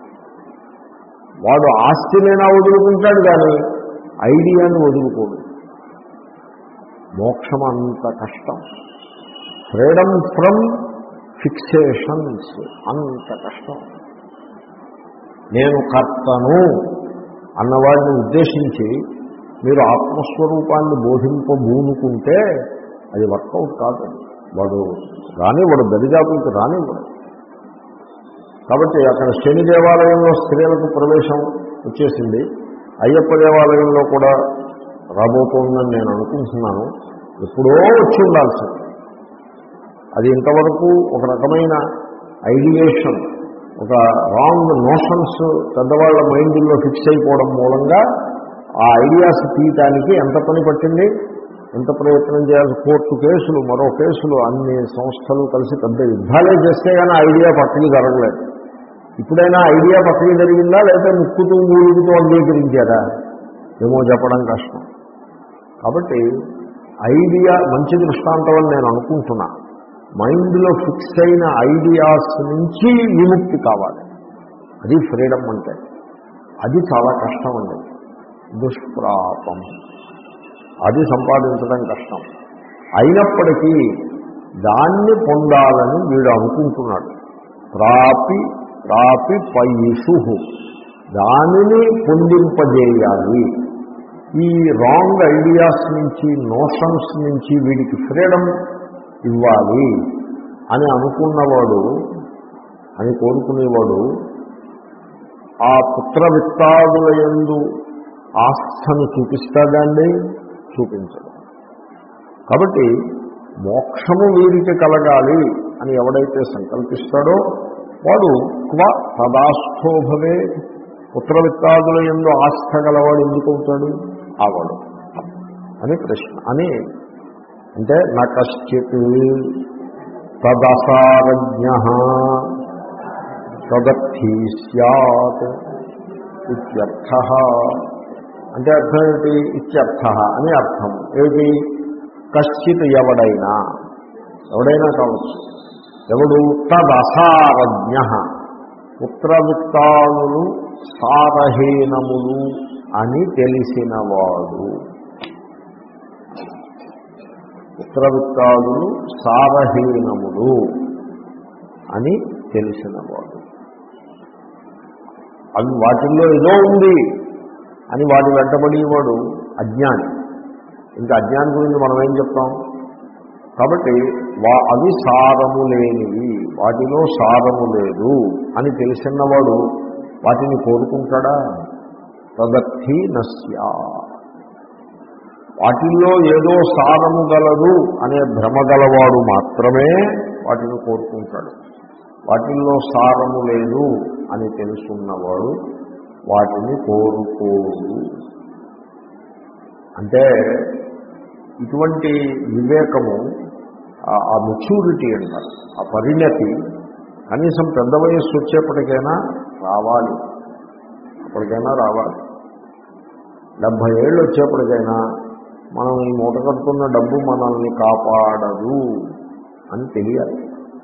వాడు ఆస్తినైనా వదులుకుంటాడు కానీ ఐడియాని వదులుకోడు. మోక్షం అంత కష్టం. ఫ్రీడమ్ ఫ్రమ్ ఫిక్సేషన్స్ అంత కష్టం. నేను కర్తను అన్నవాడిని ఉద్దేశించి మీరు ఆత్మస్వరూపాన్ని బోధింపబూనుకుంటే అది వర్కౌట్ కాదు. వాడు రాని వాడు దరిదాపులకు రానివ్వడు. కాబట్టి అక్కడ శని దేవాలయంలో స్త్రీలకు ప్రవేశం వచ్చేసింది. అయ్యప్ప దేవాలయంలో కూడా రాబోతోందని నేను అనుకుంటున్నాను. ఎప్పుడో వచ్చి ఉండాల్సింది. అది ఇంతవరకు ఒక రకమైన ఐడియేషన్, ఒక రాంగ్ నోషన్స్ పెద్దవాళ్ల మైండ్లో ఫిక్స్ అయిపోవడం మూలంగా ఆ ఐడియాస్ తీయటానికి ఎంత పని పట్టింది, ఎంత ప్రయత్నం చేయాల్సి, కోర్టు కేసులు, మరో కేసులు, అన్ని సంస్థలు కలిసి పెద్ద యుద్ధాలే చేస్తే కానీ ఐడియా పక్కకి జరగలేదు. ఇప్పుడైనా ఐడియా పక్కకి జరిగిందా లేకపోతే ముక్కుతూ మూలుగుతూ అంగీకరించారా ఏమో చెప్పడం కష్టం. కాబట్టి ఐడియా మంచి దృష్టాంతం అని నేను అనుకుంటున్నా. మైండ్లో ఫిక్స్ అయిన ఐడియాస్ నుంచి విముక్తి కావాలి. అది ఫ్రీడమ్ అంటే. అది చాలా కష్టం అండి. దుష్ప్రాపం. అది సంపాదించడం కష్టం. అయినప్పటికీ దాన్ని పొందాలని వీడు అనుకుంటున్నాడు. ప్రాపి ప్రాపి పైషు, దానిని పొందింపజేయాలి. ఈ రాంగ్ ఐడియాస్ నుంచి, నోషన్స్ నుంచి వీడికి ఫ్రీడమ్ ఇవ్వాలి అని అనుకున్నవాడు, అని కోరుకునేవాడు ఆ పుత్ర విత్తాదుల యందు ఆస్థను చూపిస్తాడండి, చూపించడు. కాబట్టి మోక్షము వీరికి కలగాలి అని ఎవడైతే సంకల్పిస్తాడో వాడు క్వ తదాస్థోభవే. పుత్ర విత్తాదుల యందు ఆస్థ గలవాడు ఎందుకు అవుతాడు? ఆవాడు అని ప్రశ్న. అని అంటే న కశ్చిత్ తదసారజ్ఞ తదర్థీ స్యాత్ ఇత్యర్థ. అంటే అర్థం ఏంటి? ఇత్యర్థ అని అర్థం ఏది? కశ్చిత్ ఎవడైనా, ఎవడైనా కావచ్చు. ఎవడు? తదసారజ్ఞ, పుత్రవిత్తాదులు సారహీనములు అని తెలిసినవాడు. పుత్రవిత్తాదులు సారహీనములు అని తెలిసినవాడు. అవి వాటిల్లో ఏదో ఉంది అని వాటి వెంటబడేవాడు అజ్ఞాని. ఇంకా అజ్ఞానం గురించి మనం ఏం చెప్తాం? కాబట్టి వా అవి సారము లేనివి, వాటిలో సారము లేదు అని తెలిసినవాడు వాటిని కోరుకుంటాడా? తదర్థి నస్యా. వాటిల్లో ఏదో సారము గలదు అనే భ్రమ గలవాడు మాత్రమే వాటిని కోరుకుంటాడు. వాటిల్లో సారము లేదు అని తెలుసున్నవాడు వాటిని కోరుకోడు. అంటే ఇటువంటి వివేకము, ఆ మెచ్యూరిటీ అంటారు, ఆ పరిణతి కనీసం పెద్ద వయస్సు వచ్చేప్పటికైనా రావాలి. అప్పటికైనా రావాలి. డెబ్భై ఏళ్ళు వచ్చేప్పటికైనా మనం ఈ మూట కట్టుకున్న డబ్బు మనల్ని కాపాడదు అని తెలియాలి.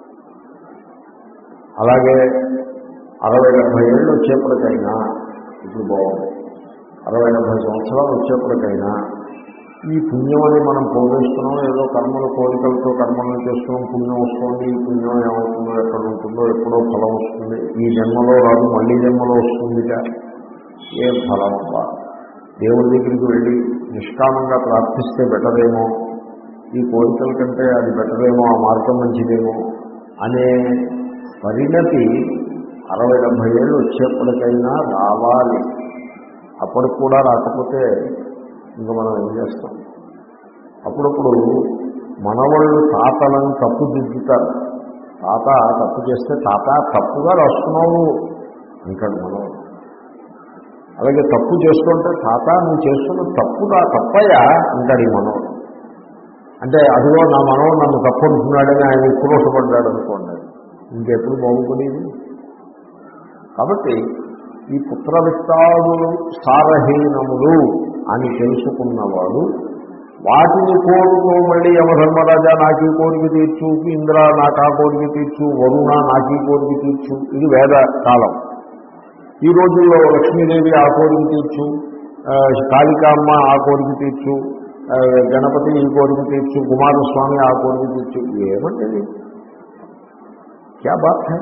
అలాగే అరవై డెబ్భై ఏళ్ళు వచ్చేప్పటికైనా, ఇప్పుడు బాగుంది, అరవై డెబ్భై సంవత్సరాలు వచ్చేప్పటికైనా ఈ పుణ్యం అని మనం పోగేస్తున్నాం, ఏదో కర్మల కోరికలతో కర్మలను చేస్తున్నాం, పుణ్యం వస్తుంది, ఈ పుణ్యం ఏమవుతుందో, ఎక్కడ ఉంటుందో, ఎప్పుడో ఫలం వస్తుంది, ఈ జన్మలో రాదు మళ్ళీ జన్మలో వస్తుందిగా. ఏం ఫలం అవ్వ, దేవుడి దగ్గరికి వెళ్ళి నిష్కామంగా ప్రార్థిస్తే బెటరేమో, ఈ కోరికల కంటే అది బెటరేమో, ఆ మార్గం మంచిదేమో అనే పరిణతి అరవై డెబ్భై ఏళ్ళు వచ్చేప్పటికైనా రావాలి. అప్పటికి కూడా రాకపోతే ఇంకా మనం ఏం చేస్తాం? అప్పుడప్పుడు మనవాళ్ళు తాతలను తప్పు దిద్దుతారు. తాత తప్పు చేస్తే, తాత తప్పుగా రాస్తున్నావు అంటాడు మనవాడు. అలాగే తప్పు చేస్తుంటే, తాత నువ్వు చేస్తున్న తప్పుగా తప్పయ్యా అంటాడు ఈ మనవాడు. అంటే అదిగో నా మనవాడు నన్ను తప్పు అంటున్నాడని ఆయన ఉక్రోషపడ్డాడు అనుకోండి, ఇంకెప్పుడు బాగుపడేది. కాబట్టి ఈ పుత్ర విత్తాదులు సారహీనములు అని తెలుసుకున్నవాడు వాటిని కోరుకో, మళ్ళీ యమధర్మరాజా నాకు ఈ కోరిక తీర్చు, ఇంద్ర నాకు ఆ కోరిక తీర్చు, వరుణ నాకు ఈ కోరిక తీర్చు, ఇది వేద కాలం. ఈ రోజుల్లో లక్ష్మీదేవి ఆ కోరిక తీర్చు, కాళికామ్మ ఆ కోరిక తీర్చు, గణపతి ఈ కోరిక తీర్చు, కుమారస్వామి ఆ కోరిక తీర్చు, ఏమంటది? క్యా బాత్ హై?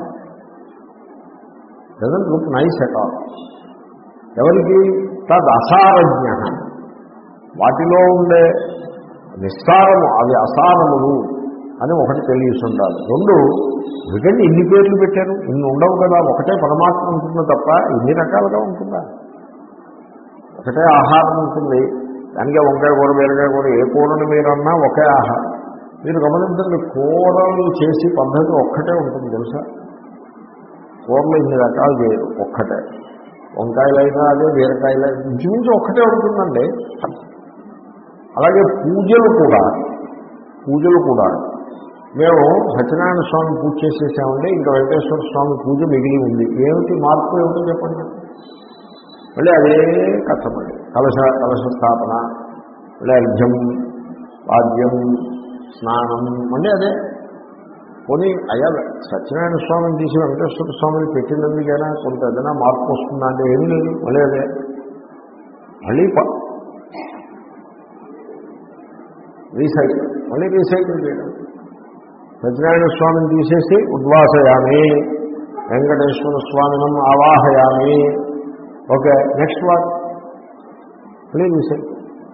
Doesn't look nice at all. ఎవరికి? తద్ అసారజ్ఞ, వాటిలో ఉండే నిస్సారము, అవి అసారములు అని ఒకటి తెలియసి ఉండాలి. రెండు, ఎందుకంటే ఇన్ని పేర్లు పెట్టారు, ఇన్ని ఉండవు కదా, ఒకటే పరమాత్మ ఉంటుందో తప్ప ఇన్ని రకాలుగా ఉంటుందా? ఒకటే ఆహారం ఉంటుంది, దానికే వంకాయ కూర, బీరకాయ కూర, ఏ కూరను మీరు అన్నా ఒకే ఆహారం. మీరు గమనించండి, కూరలు చేసి పద్ధతి ఒక్కటే ఉంటుంది తెలుసా? కూరలు ఇన్ని రకాలు చేయరు, ఒక్కటే. వంకాయలైనా అదే, బీరకాయలు ఇంచుమించు ఒక్కటే ఉంటుందండి. అలాగే పూజలు కూడా, పూజలు కూడా మేము సత్యనారాయణ స్వామి పూజ చేసేసామండి, ఇంకా వెంకటేశ్వర స్వామి పూజ మిగిలి ఉంది. ఏమిటి మార్పు ఏమిటో చెప్పండి. మళ్ళీ అదే కష్టపడి కలశ కలశ స్థాపన, మళ్ళీ అర్ఘ్యం, వాద్యం, స్నానం, మళ్ళీ అదే. పోనీ అయ్యా సత్యనారాయణ స్వామిని తీసి వెంకటేశ్వర స్వామిని పెట్టినందుకైనా కొంత ఏదైనా మార్పు వస్తుందా అంటే ఏమీ లేదు, మళ్ళీ అదే. మళ్ళీ రీసైకిల్, మళ్ళీ రీసైకిల్ చేయడం. సత్యనారాయణ స్వామిని తీసేసి ఉద్వాసయామి, వెంకటేశ్వర స్వామినం ఆవాహయామి, ఓకే నెక్స్ట్ వాట్, మళ్ళీ రీసైకిల్.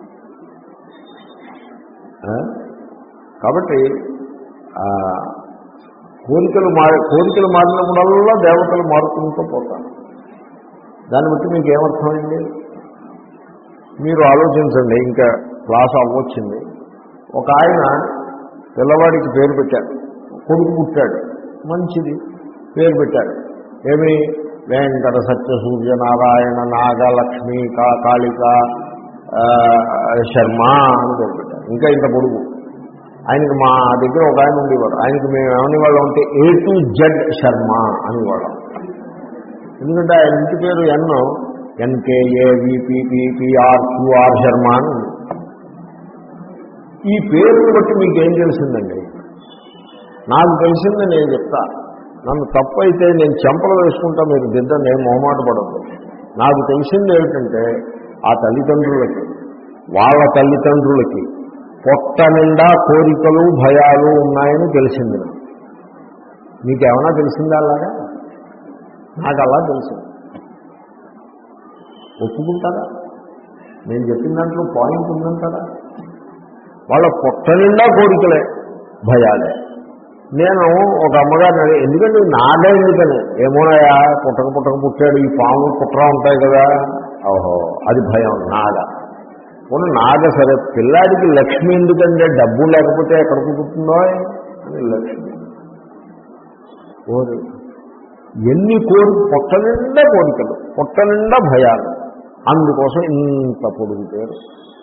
కాబట్టి కోరికలు మారి కోరికలు మారినప్పుడల్లా దేవతలు మారుతుంటూ పోతారు. దాన్ని బట్టి మీకు ఏమర్థమైంది? మీరు ఆలోచించండి. ఇంకా క్లాస్ అవ్వచ్చింది. ఒక ఆయన పిల్లవాడికి పేరు పెట్టారు, కొడుకు పుట్టాడు, మంచిది, పేరు పెట్టారు. ఏమి? వెంకట సత్య సూర్యనారాయణ నాగలక్ష్మి కా కాళిక శర్మ అని పేరు పెట్టారు. ఇంకా ఇంత పొడుగు. ఆయనకి మా దగ్గర ఒక ఆయన ఉండేవారు, ఆయనకి మేము ఏమనేవాళ్ళం అంటే ఏ టు జెడ్ శర్మ అనేవాళ్ళం. ఎందుకంటే ఆయన ఇంటి పేరు ఎన్నో ఎన్కేఏ విపిపిఆర్ క్యూఆర్ శర్మ అని. ఈ పేరుని బట్టి మీకు ఏం తెలిసిందండి? నాకు తెలిసింది నేను చెప్తా. నన్ను తప్పు అయితే నేను చెంపలు వేసుకుంటా, మీరు దిద్ద నేను మొహమాట పడద్దు. నాకు తెలిసింది ఏమిటంటే ఆ తల్లిదండ్రులకి, వాళ్ళ తల్లిదండ్రులకి పొట్ట నిండా కోరికలు భయాలు ఉన్నాయని తెలిసింది. మీకేమైనా తెలిసిందా అలాగా? నాకు అలా తెలిసింది. ఒప్పుకుంటారా? నేను చెప్పిన దాంట్లో పాయింట్ ఉందంటారా? వాళ్ళ పొట్ట నిండా కోరికలే, భయాలే. నేను ఒక అమ్మగారిని అడిగి, ఎందుకంటే నాగా ఎందుకని, ఏమోనయా పుట్టక పుట్టక పుట్టాడు, ఈ పాము పుట్ర ఉంటాయి కదా, ఓహో అది భయం నాగ. పోనీ నాగ సరే, పిల్లాడికి లక్ష్మి ఎందుకంటే డబ్బు లేకపోతే ఎక్కడ పుట్టుతుందో అని లక్ష్మి. కోరి ఎన్ని కోరి పొట్ట నిండా కోరికలు, పొట్ట నిండా భయాలు, అందుకోసం ఇంత పొడుగు పేరు.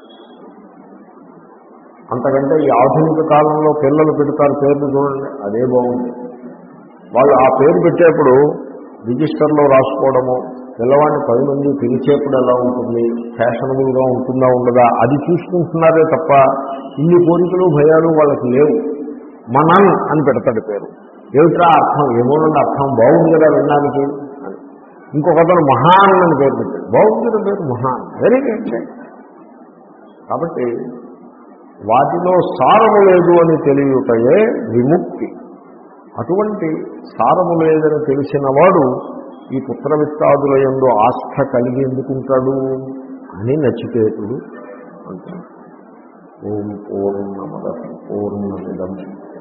అంతకంటే ఈ ఆధునిక కాలంలో పిల్లలు పెడతారు పేర్లు చూడండి, అదే బాగుంది. వాళ్ళు ఆ పేరు పెట్టేప్పుడు రిజిస్టర్లో రాసుకోవడము, పిల్లవాడిని పది మంది పిలిచేప్పుడు ఎలా ఉంటుంది, ఫ్యాషనబుల్గా ఉంటుందా ఉండదా అది చూసుకుంటున్నారే తప్ప ఇన్ని కోరికలు భయాలు వాళ్ళకి లేవు. మనన్ అని పెడతాడు పేరు. ఏమిట్రా అర్థం, ఏమోనండి అర్థం బాగుంది కదా వినడానికి అని. ఇంకొకతను మహాన్ అని పేరు పెట్టాడు, బాగుంది కదా పేరు మహాన్, వెరీ గుడ్. కాబట్టి వాటిలో సారము లేదు అని తెలియటయే విముక్తి. అటువంటి సారము లేదని తెలిసిన వాడు ఈ పుత్రవిత్తాదుల యందు ఆస్థ కలిగి ఎందుకుంటాడు అని నచికేతుడు అంటాడు. ఓం పూర్ణమద పూర్ణమిదం